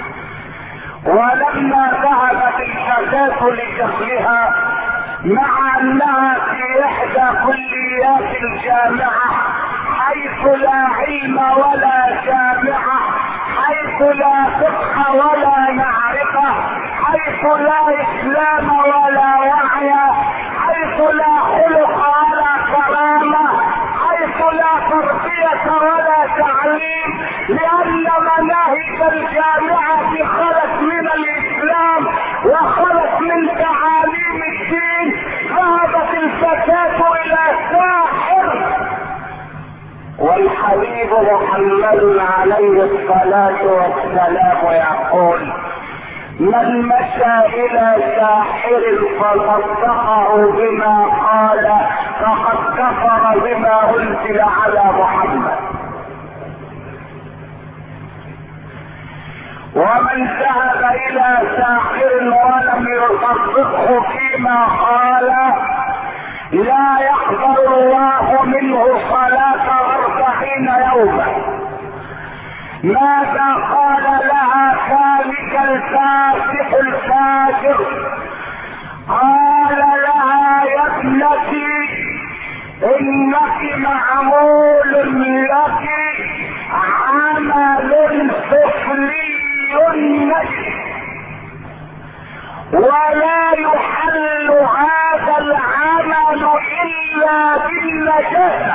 ولما ذهبت الفتاة لدخلها مع انها في احدى كليات الجامعة حيث لا علم ولا جامعة، حيث لا فقه ولا معرفة، حيث لا اسلام ولا وعي، حيث لا خلق ولا كرامة، حيث لا تربية ولا تعليم، لان مناهج الجامعة خلت من الاسلام وخلت من تعاليم الدين. ذهبت الفتاة الى ساحر، والحبيب محمد عليه الصلاة والسلام يقول: من مشى الى ساحر فصدقه بما قال فقد كفر بما انزل على محمد. ومن ذهب الى ساحر ولم يصدقه فيما قال لا يقبل الله منه صلاة 40 يوما. ماذا قال لها ذلك الفاسق الفاجر؟ قال لها: يا ابنتي انك معمول لك عمل سفلي نجس، ولا يحل هذا العمل الا بالنجاسة.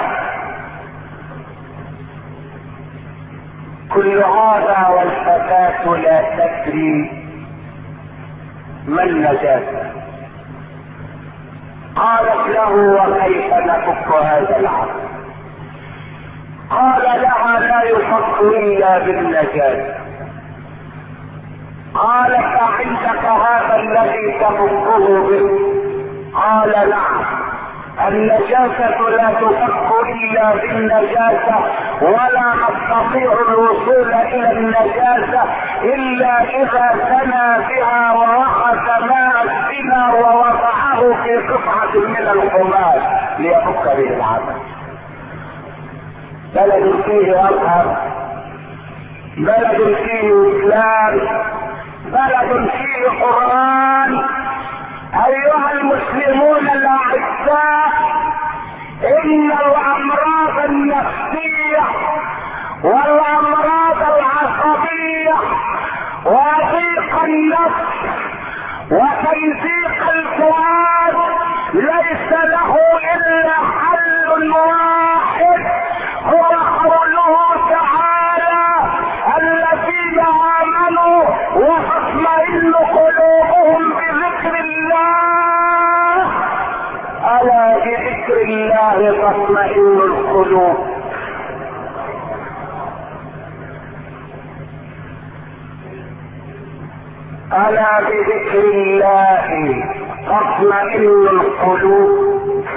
كل هذا والفتاة لا تدري ما النجاسة. قالت له: وكيف نفك هذا العمل؟ قال لها: لا يفك الا بالنجاسة. قالت: عندك هذا الذي تفكه به؟ قال: نعم. النجاسة لا تفك الا بالنجاسة، ولا نستطيع الوصول الى النجاسة الا اذا زنى بها واخذ ماء الزنا ووضعه في قطعة من القماش ليفك به العمل. بلد فيه ازهر، بلد فيه اسلام، بلد فيه قرآن. ايها المسلمون الاعزاء، ان الامراض النفسية والامراض العصبية وضيق النفس وتمزيق الفؤاد ليس له الا حل واحد، هو قوله تعالى: الذين امنوا وتطمئن قلوبهم بذكر الله. الا بذكر الله تطمئن القلوب. الا بذكر الله تطمئن القلوب.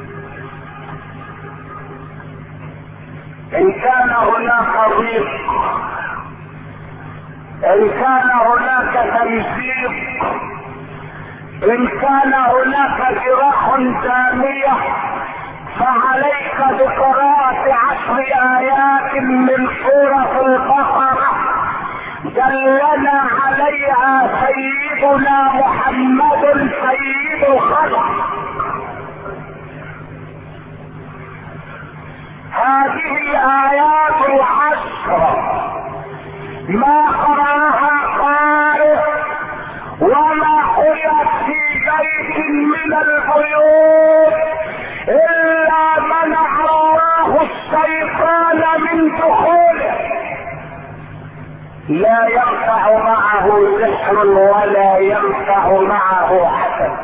ان كان هناك ضيق، ان كان هناك تمزيق، ان كان هناك جراح دامية، فعليك بقراءة 10 آيات من سورة البقرة دلنا عليها سيدنا محمد سيد الخلق. هذه الآيات 10 ما قرأها قارئ وما قرأت في بيت من البيوت إلا منع الله الشيطان من دخوله. لا ينفع معه سحر ولا ينفع معه حسد.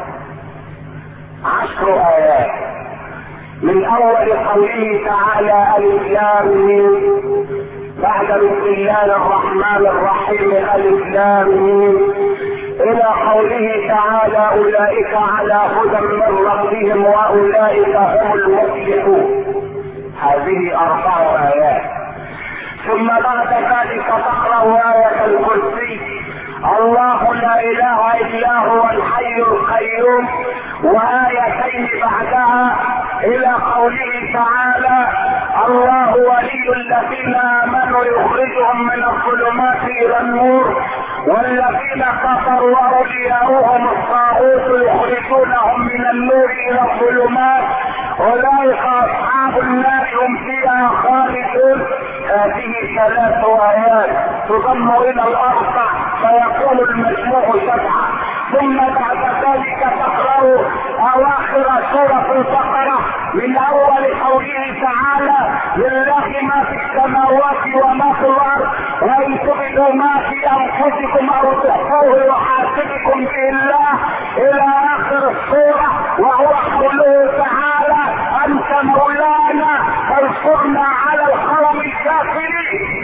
10 آيات من اول قوله تعالى: الف لام ميم، بعد بسم الله الرحمن الرحيم الف لام ميم، الى قوله تعالى: اولئك على هدى من ربهم واولئك هم المفلحون. هذه 4 آيات. ثم بعد ذلك تقرأ آية الكرسي، الله لا اله الا هو الحي القيوم، وآيتين بعدها الى قوله تعالى الله ولي الذين امنوا يخرجهم من الظلمات الى النور، والذين كفروا اولياؤهم الطاغوت يخرجونهم من النور الى الظلمات، اولئك اصحاب النار هم فيها خالدون. هذه 3 آيات تضم الى الاربع فيكون المجموع 7. ثم بعد ذلك تقرأ اواخر سورة البقرة من اول قوله تعالى لله ما في السماوات وما في الارض وان تبدوا ما في انفسكم او تخفوه يحاسبكم به الله الى اخر السورة، وهو قوله تعالى انت مولانا فانصرنا على القوم الكافرين.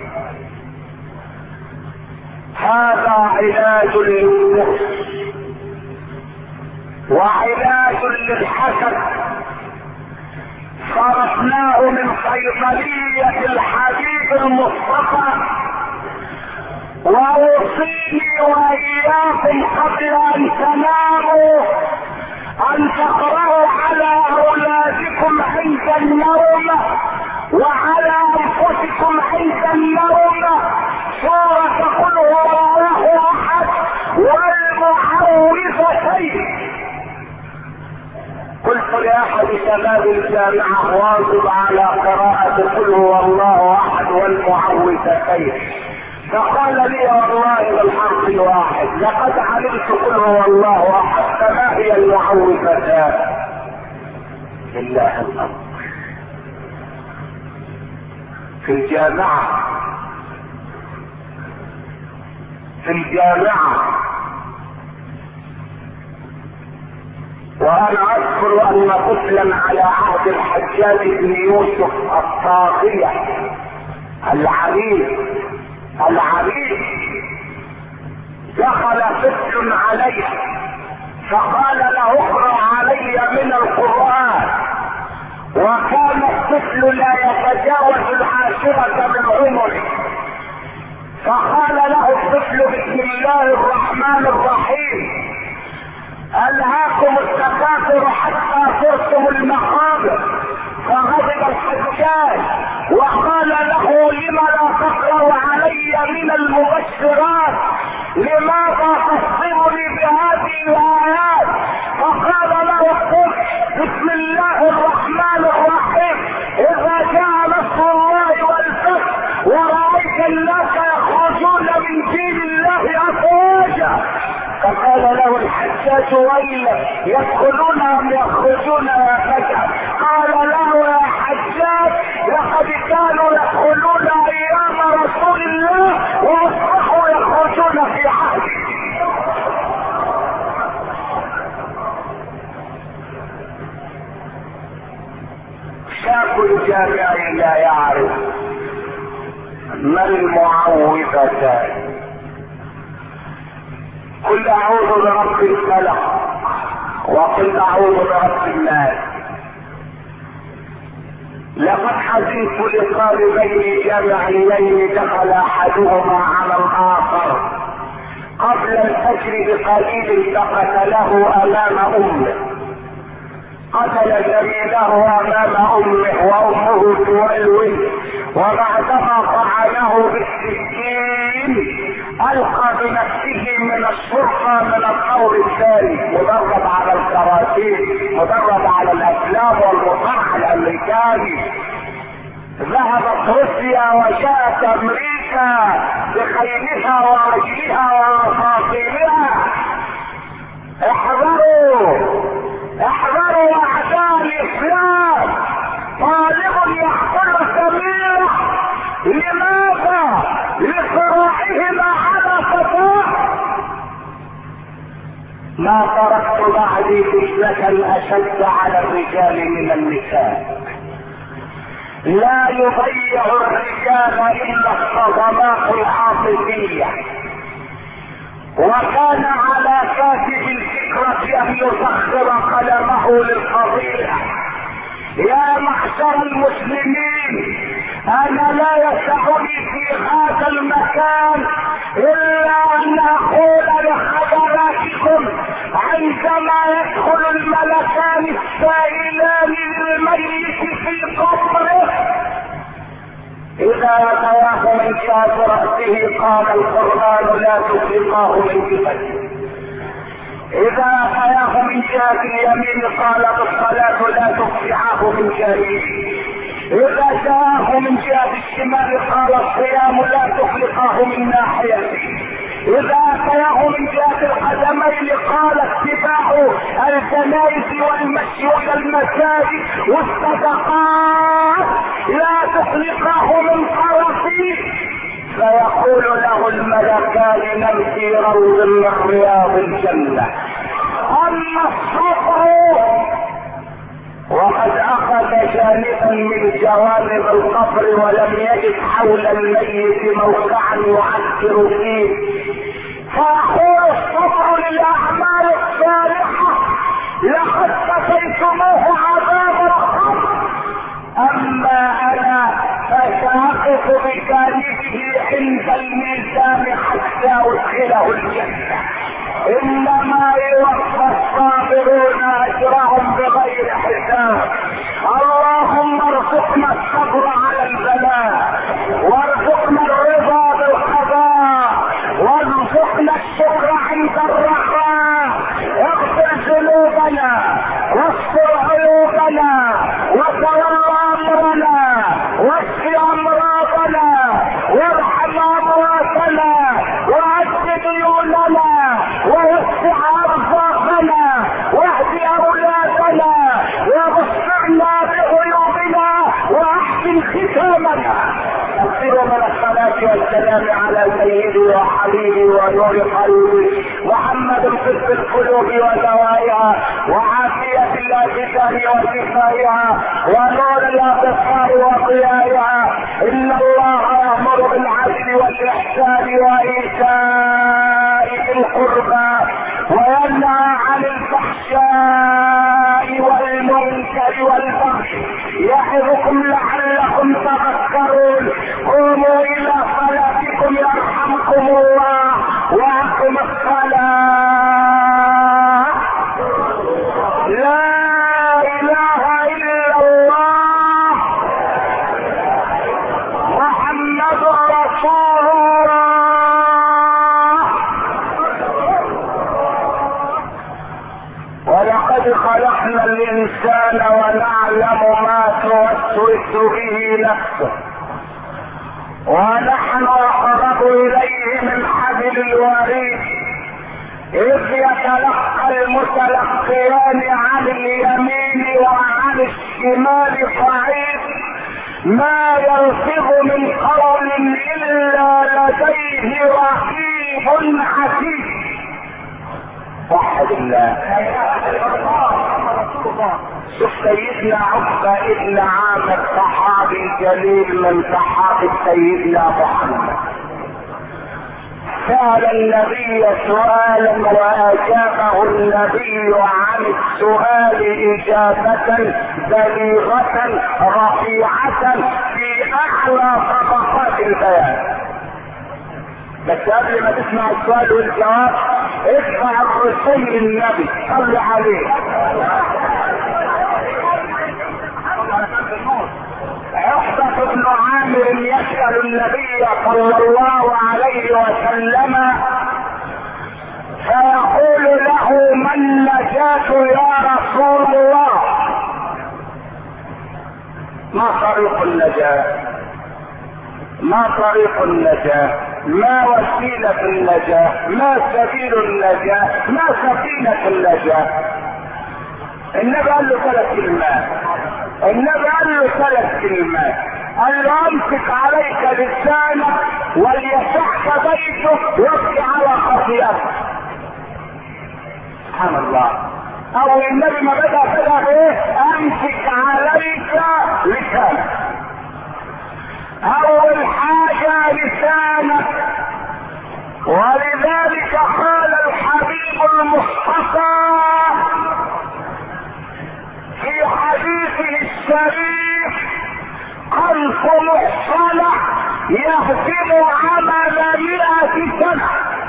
هذا علاج للنفس وعلاج للحسد، صرفناه من صيدلية الحبيب المصطفى. واوصيني واياكم قبل ان تناموا ان تقرأوا على اولادكم عند النوم وعلى انفسكم عند النوم سورة قل هو الله احد والمعوذتين. قلت لاحد شباب الجامعة واظب على قراءة قل هو الله احد والمعوذتين، فقال لي والله بالحرف الواحد لقد علمت قل هو الله احد، فما هي المعوذتان؟ لله الامر. في الجامعة وانا اذكر ان طفلا على عهد الحجاج بن يوسف الطاغية العريف دخل طفل عليه فقال له اقرأ علي من القرآن، وكان الطفل لا يتجاوز 10 من عمره، فقال له الطفل بسم الله الرحمن الرحيم ألهاكم التكاثر حتى صرتم المقابر. فغضب الحجاج وقال له لم لا تقرأ علي من المبشرات، لماذا تصدمني بهذه الآيات؟ فقال له الطفل بسم الله الرحمن الرحيم إذا جاء نصر الله والفتح ورأيت الناس يخرجون من دين الله أفواجا. فقال له الحجاج ويلك يدخلون ام يخرجون يا فتى؟ قال له يا حجاج لقد كانوا يدخلون ايام رسول الله واصبحوا يخرجون في عهده. شاب الجامع لا يعرف ما المعوذتان. قل اعوذ برب الفلق وقل اعوذ برب الناس. لقد حزنت لطالبين جامعيين دخل احدهما على الاخر قبل الفجر بقليل فقتله امام امه، قتل زميله امام امه وامه تولول، وبعدما طعنه بالسكين القى بنفسه من الشرطة من الطور الثاني، مدرب على الكراتيه، مدرب على الافلام والمصارعة الامريكاني. ذهبت روسيا وجاءت امريكا بخيلها ورجلها ورصاصيها. احذروا اعداء الاسلام، طالب يحصل سمير. لماذا؟ لصراعهما على فتاة. ما تركت بعدي فتنة اشد على الرجال من النساء. لا يضيع الرجال الا الصدمات العاطفية، وكان على كاتب الفكرة ان يسخر قلمه للقضية يا معشر المسلمين، انا لا يسعني في هذا المكان الا ان اقول لحضراتكم عندما يدخل الملكان السائلان للميت في قبره اذا رفعه من شاف راسه قال القران لا تفرقاه من كفته، اذا رفعه من شاف اليمين قال الصلاه لا تفرقاه من شريكه، اذا جاءه من جهة الشمال قال الصيام لا تخلقه من ناحيته، اذا اتاه من جهة القدمين قال اتباع الجنائز والمشي الى المساجد والصدقات لا تخلقه من طرفه، فيقول له الملكان نم في روض من رياض الجنة. اما الصبر وقد اخذ جانبا من جوانب القبر ولم يجد حول الميت موقعا يعسكر فيه، فاقول الصبر للاعمال الصالحه لقد كفيتموه عذاب القبر، اما انا فساقف بجانبه عند الميزان حتى ادخله الجنه. انما يوفى الصابرون اجرهم بغير حساب. اللهم ارزقنا الصبر على البلاء، وارزقنا الرضا بالقضاء، وارزقنا الشكر عند الرخاء. اغفر ذنوبنا واستر عيوبنا وتول امرنا واشف امراضنا وارحم امواتنا وعد ديوننا ووسع ارزاقنا واهد اولادنا وبصرنا بعيوبنا واحسن ختامنا. كثير من الصلاة والسلام على سيدي وحبيبي ونور قلبي محمد طب القلوب ودوائها وعافية الابدان وشفائها ونور الابصار وضيائها. ان الله يأمر بالعدل والاحسان وايتاء ذي القربى وينهى عن الفحشاء والمنكر والبغي يعظكم لعلكم تذكرون. قوموا الى صلاتكم يرحمكم الله واقم الصلاة. لا اله الا الله محمد رسول الله. ولقد خلقنا الانسان ونعلم ما توسوس به نفسه ونحن اقرب اليه من حبل الوريد اذ يتلقى المتلقيان عن اليمين وعن الشمال قعيد ما يلفظ من قول الا لديه رقيب عتيد. وحد الله. شوف سيدنا عقبة ابن عامر صحابي جليل من صحابة سيدنا محمد سأل النبي سؤالا واجابه النبي عن السؤال اجابة بليغة رفيعة في اعلى طبقات البيان. بس قبل ما تسمع السؤال والجواب ادفع الرسول للنبي صل عليه. عقبة بن عامر يسأل النبي صلى الله عليه وسلم فيقول له ما النجاة يا رسول الله؟ ما طريق النجاة؟ ما طريق النجاة؟ ما وسيلة النجاة؟ ما سبيل النجاة؟ ما سفينة النجاة؟ النبي قال له 3 كلمات. النبي قال له 3 كلمات. قال له امسك عليك لسانك وليسعك بيتك وابكي على خطيئتك. سبحان الله. اول النبي ما بدأ بايه؟ امسك عليك لسانك. اول حاجة لسانك. ولذلك قال الحبيب المصطفى في حديثه معكم الصلاة يهدم عمل 100 سنة.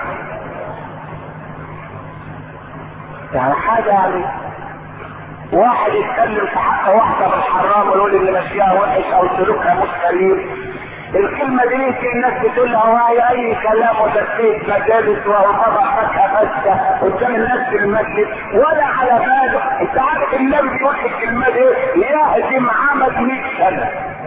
يعني حاجة يعني واحد يتكلم في حق واحدة بالحرام ويقول ان مشيها وحش او سلوكها مش سليم، الكلمة دي يمكن الناس بتقولها وهي اي كلام وتسليت مجالس ووضع فتحة فسة قدام الناس في المسجد ولا على باله. انت عارف النبي بيقول الكلمة دي يهدم عمل 100 سنة.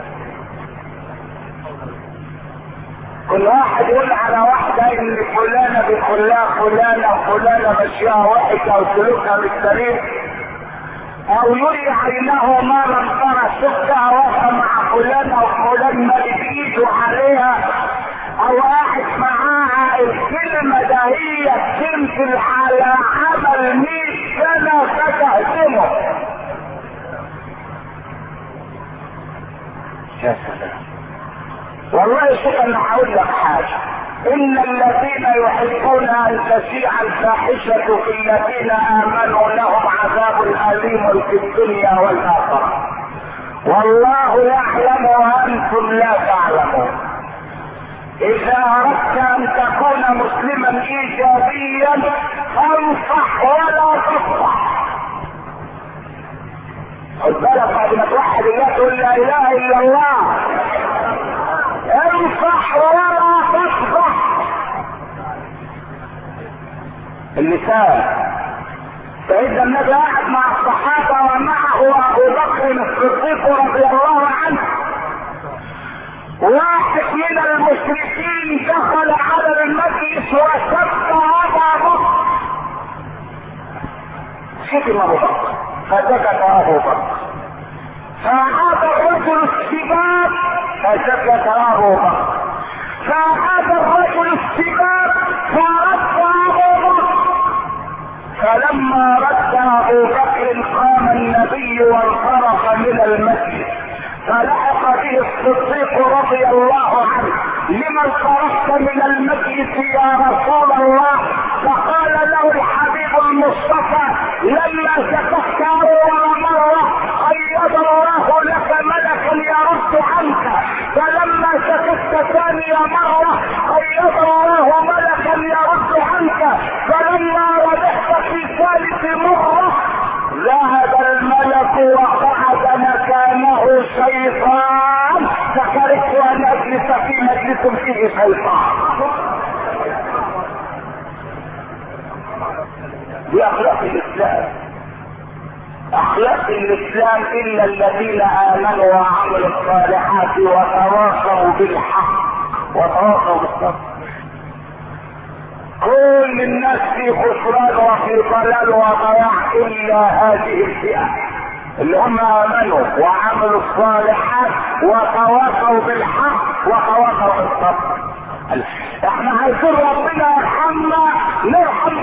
كل واحد يقول على واحدة ان فلانة بفلان فلانة وفلانة مشيها وحش او سلوكها مش سليم، او يري عينه ما لم ترى شفتها وهي مع فلان او فلان ما بايده عليها، او قاعد معاها الكلمة ده هي تنزل على عمل 100 سنة فتهدمه. يا سلام. والله شوف انا هقول لك حاجة، ان الذين يحبون ان تشيع الفاحشة في الذين امنوا لهم عذاب اليم في الدنيا والاخرة، والله يعلم وانتم لا تعلمون. اذا اردت ان تكون مسلما ايجابيا انصح ولا تصفح. خد بالك بعد ما توحد الله تقول لا اله الا الله، انصح ولا تصفح. اللسان. فإذا النبي قاعد مع الصحابة ومعه أبو بكر الصديق رضي الله عنه، واحد من المشركين دخل على المجلس وسب أبا بكر، شتم أبو بكر فسكت أبو بكر، فعاد الرجل السباب فسكت أبو بكر، فعاد الرجل السباب فرد أبو بكر. فلما رد أبو بكر قام النبي وانصرف من المسجد، فلحق به الصديق رضي الله عنه: لمن خرجت من المجلس يا رسول الله؟ فقال له الحبيب المصطفى: لما سكت اول مره قيد الله لك ملكا يرد عنك، فلما سكت ثاني مره قيد الله ملكا يرد عنك، فلما رجعت في ثالث مره ذهب الملك وقعد مكانه شيطان، فكرهت ان اجلس في مجلس فيه شيطان. دي اخلاق الاسلام، اخلاق الاسلام. الا الذين امنوا وعملوا الصالحات وتواصوا بالحق وتواصوا بالصبر. كل الناس في خسران وفي ضلال وضياع الا هذه الفئة اللي هم امنوا وعملوا الصالحات وتواصوا بالحق وتواصوا بالصبر. احنا عايزين ربنا يرحمنا نرحم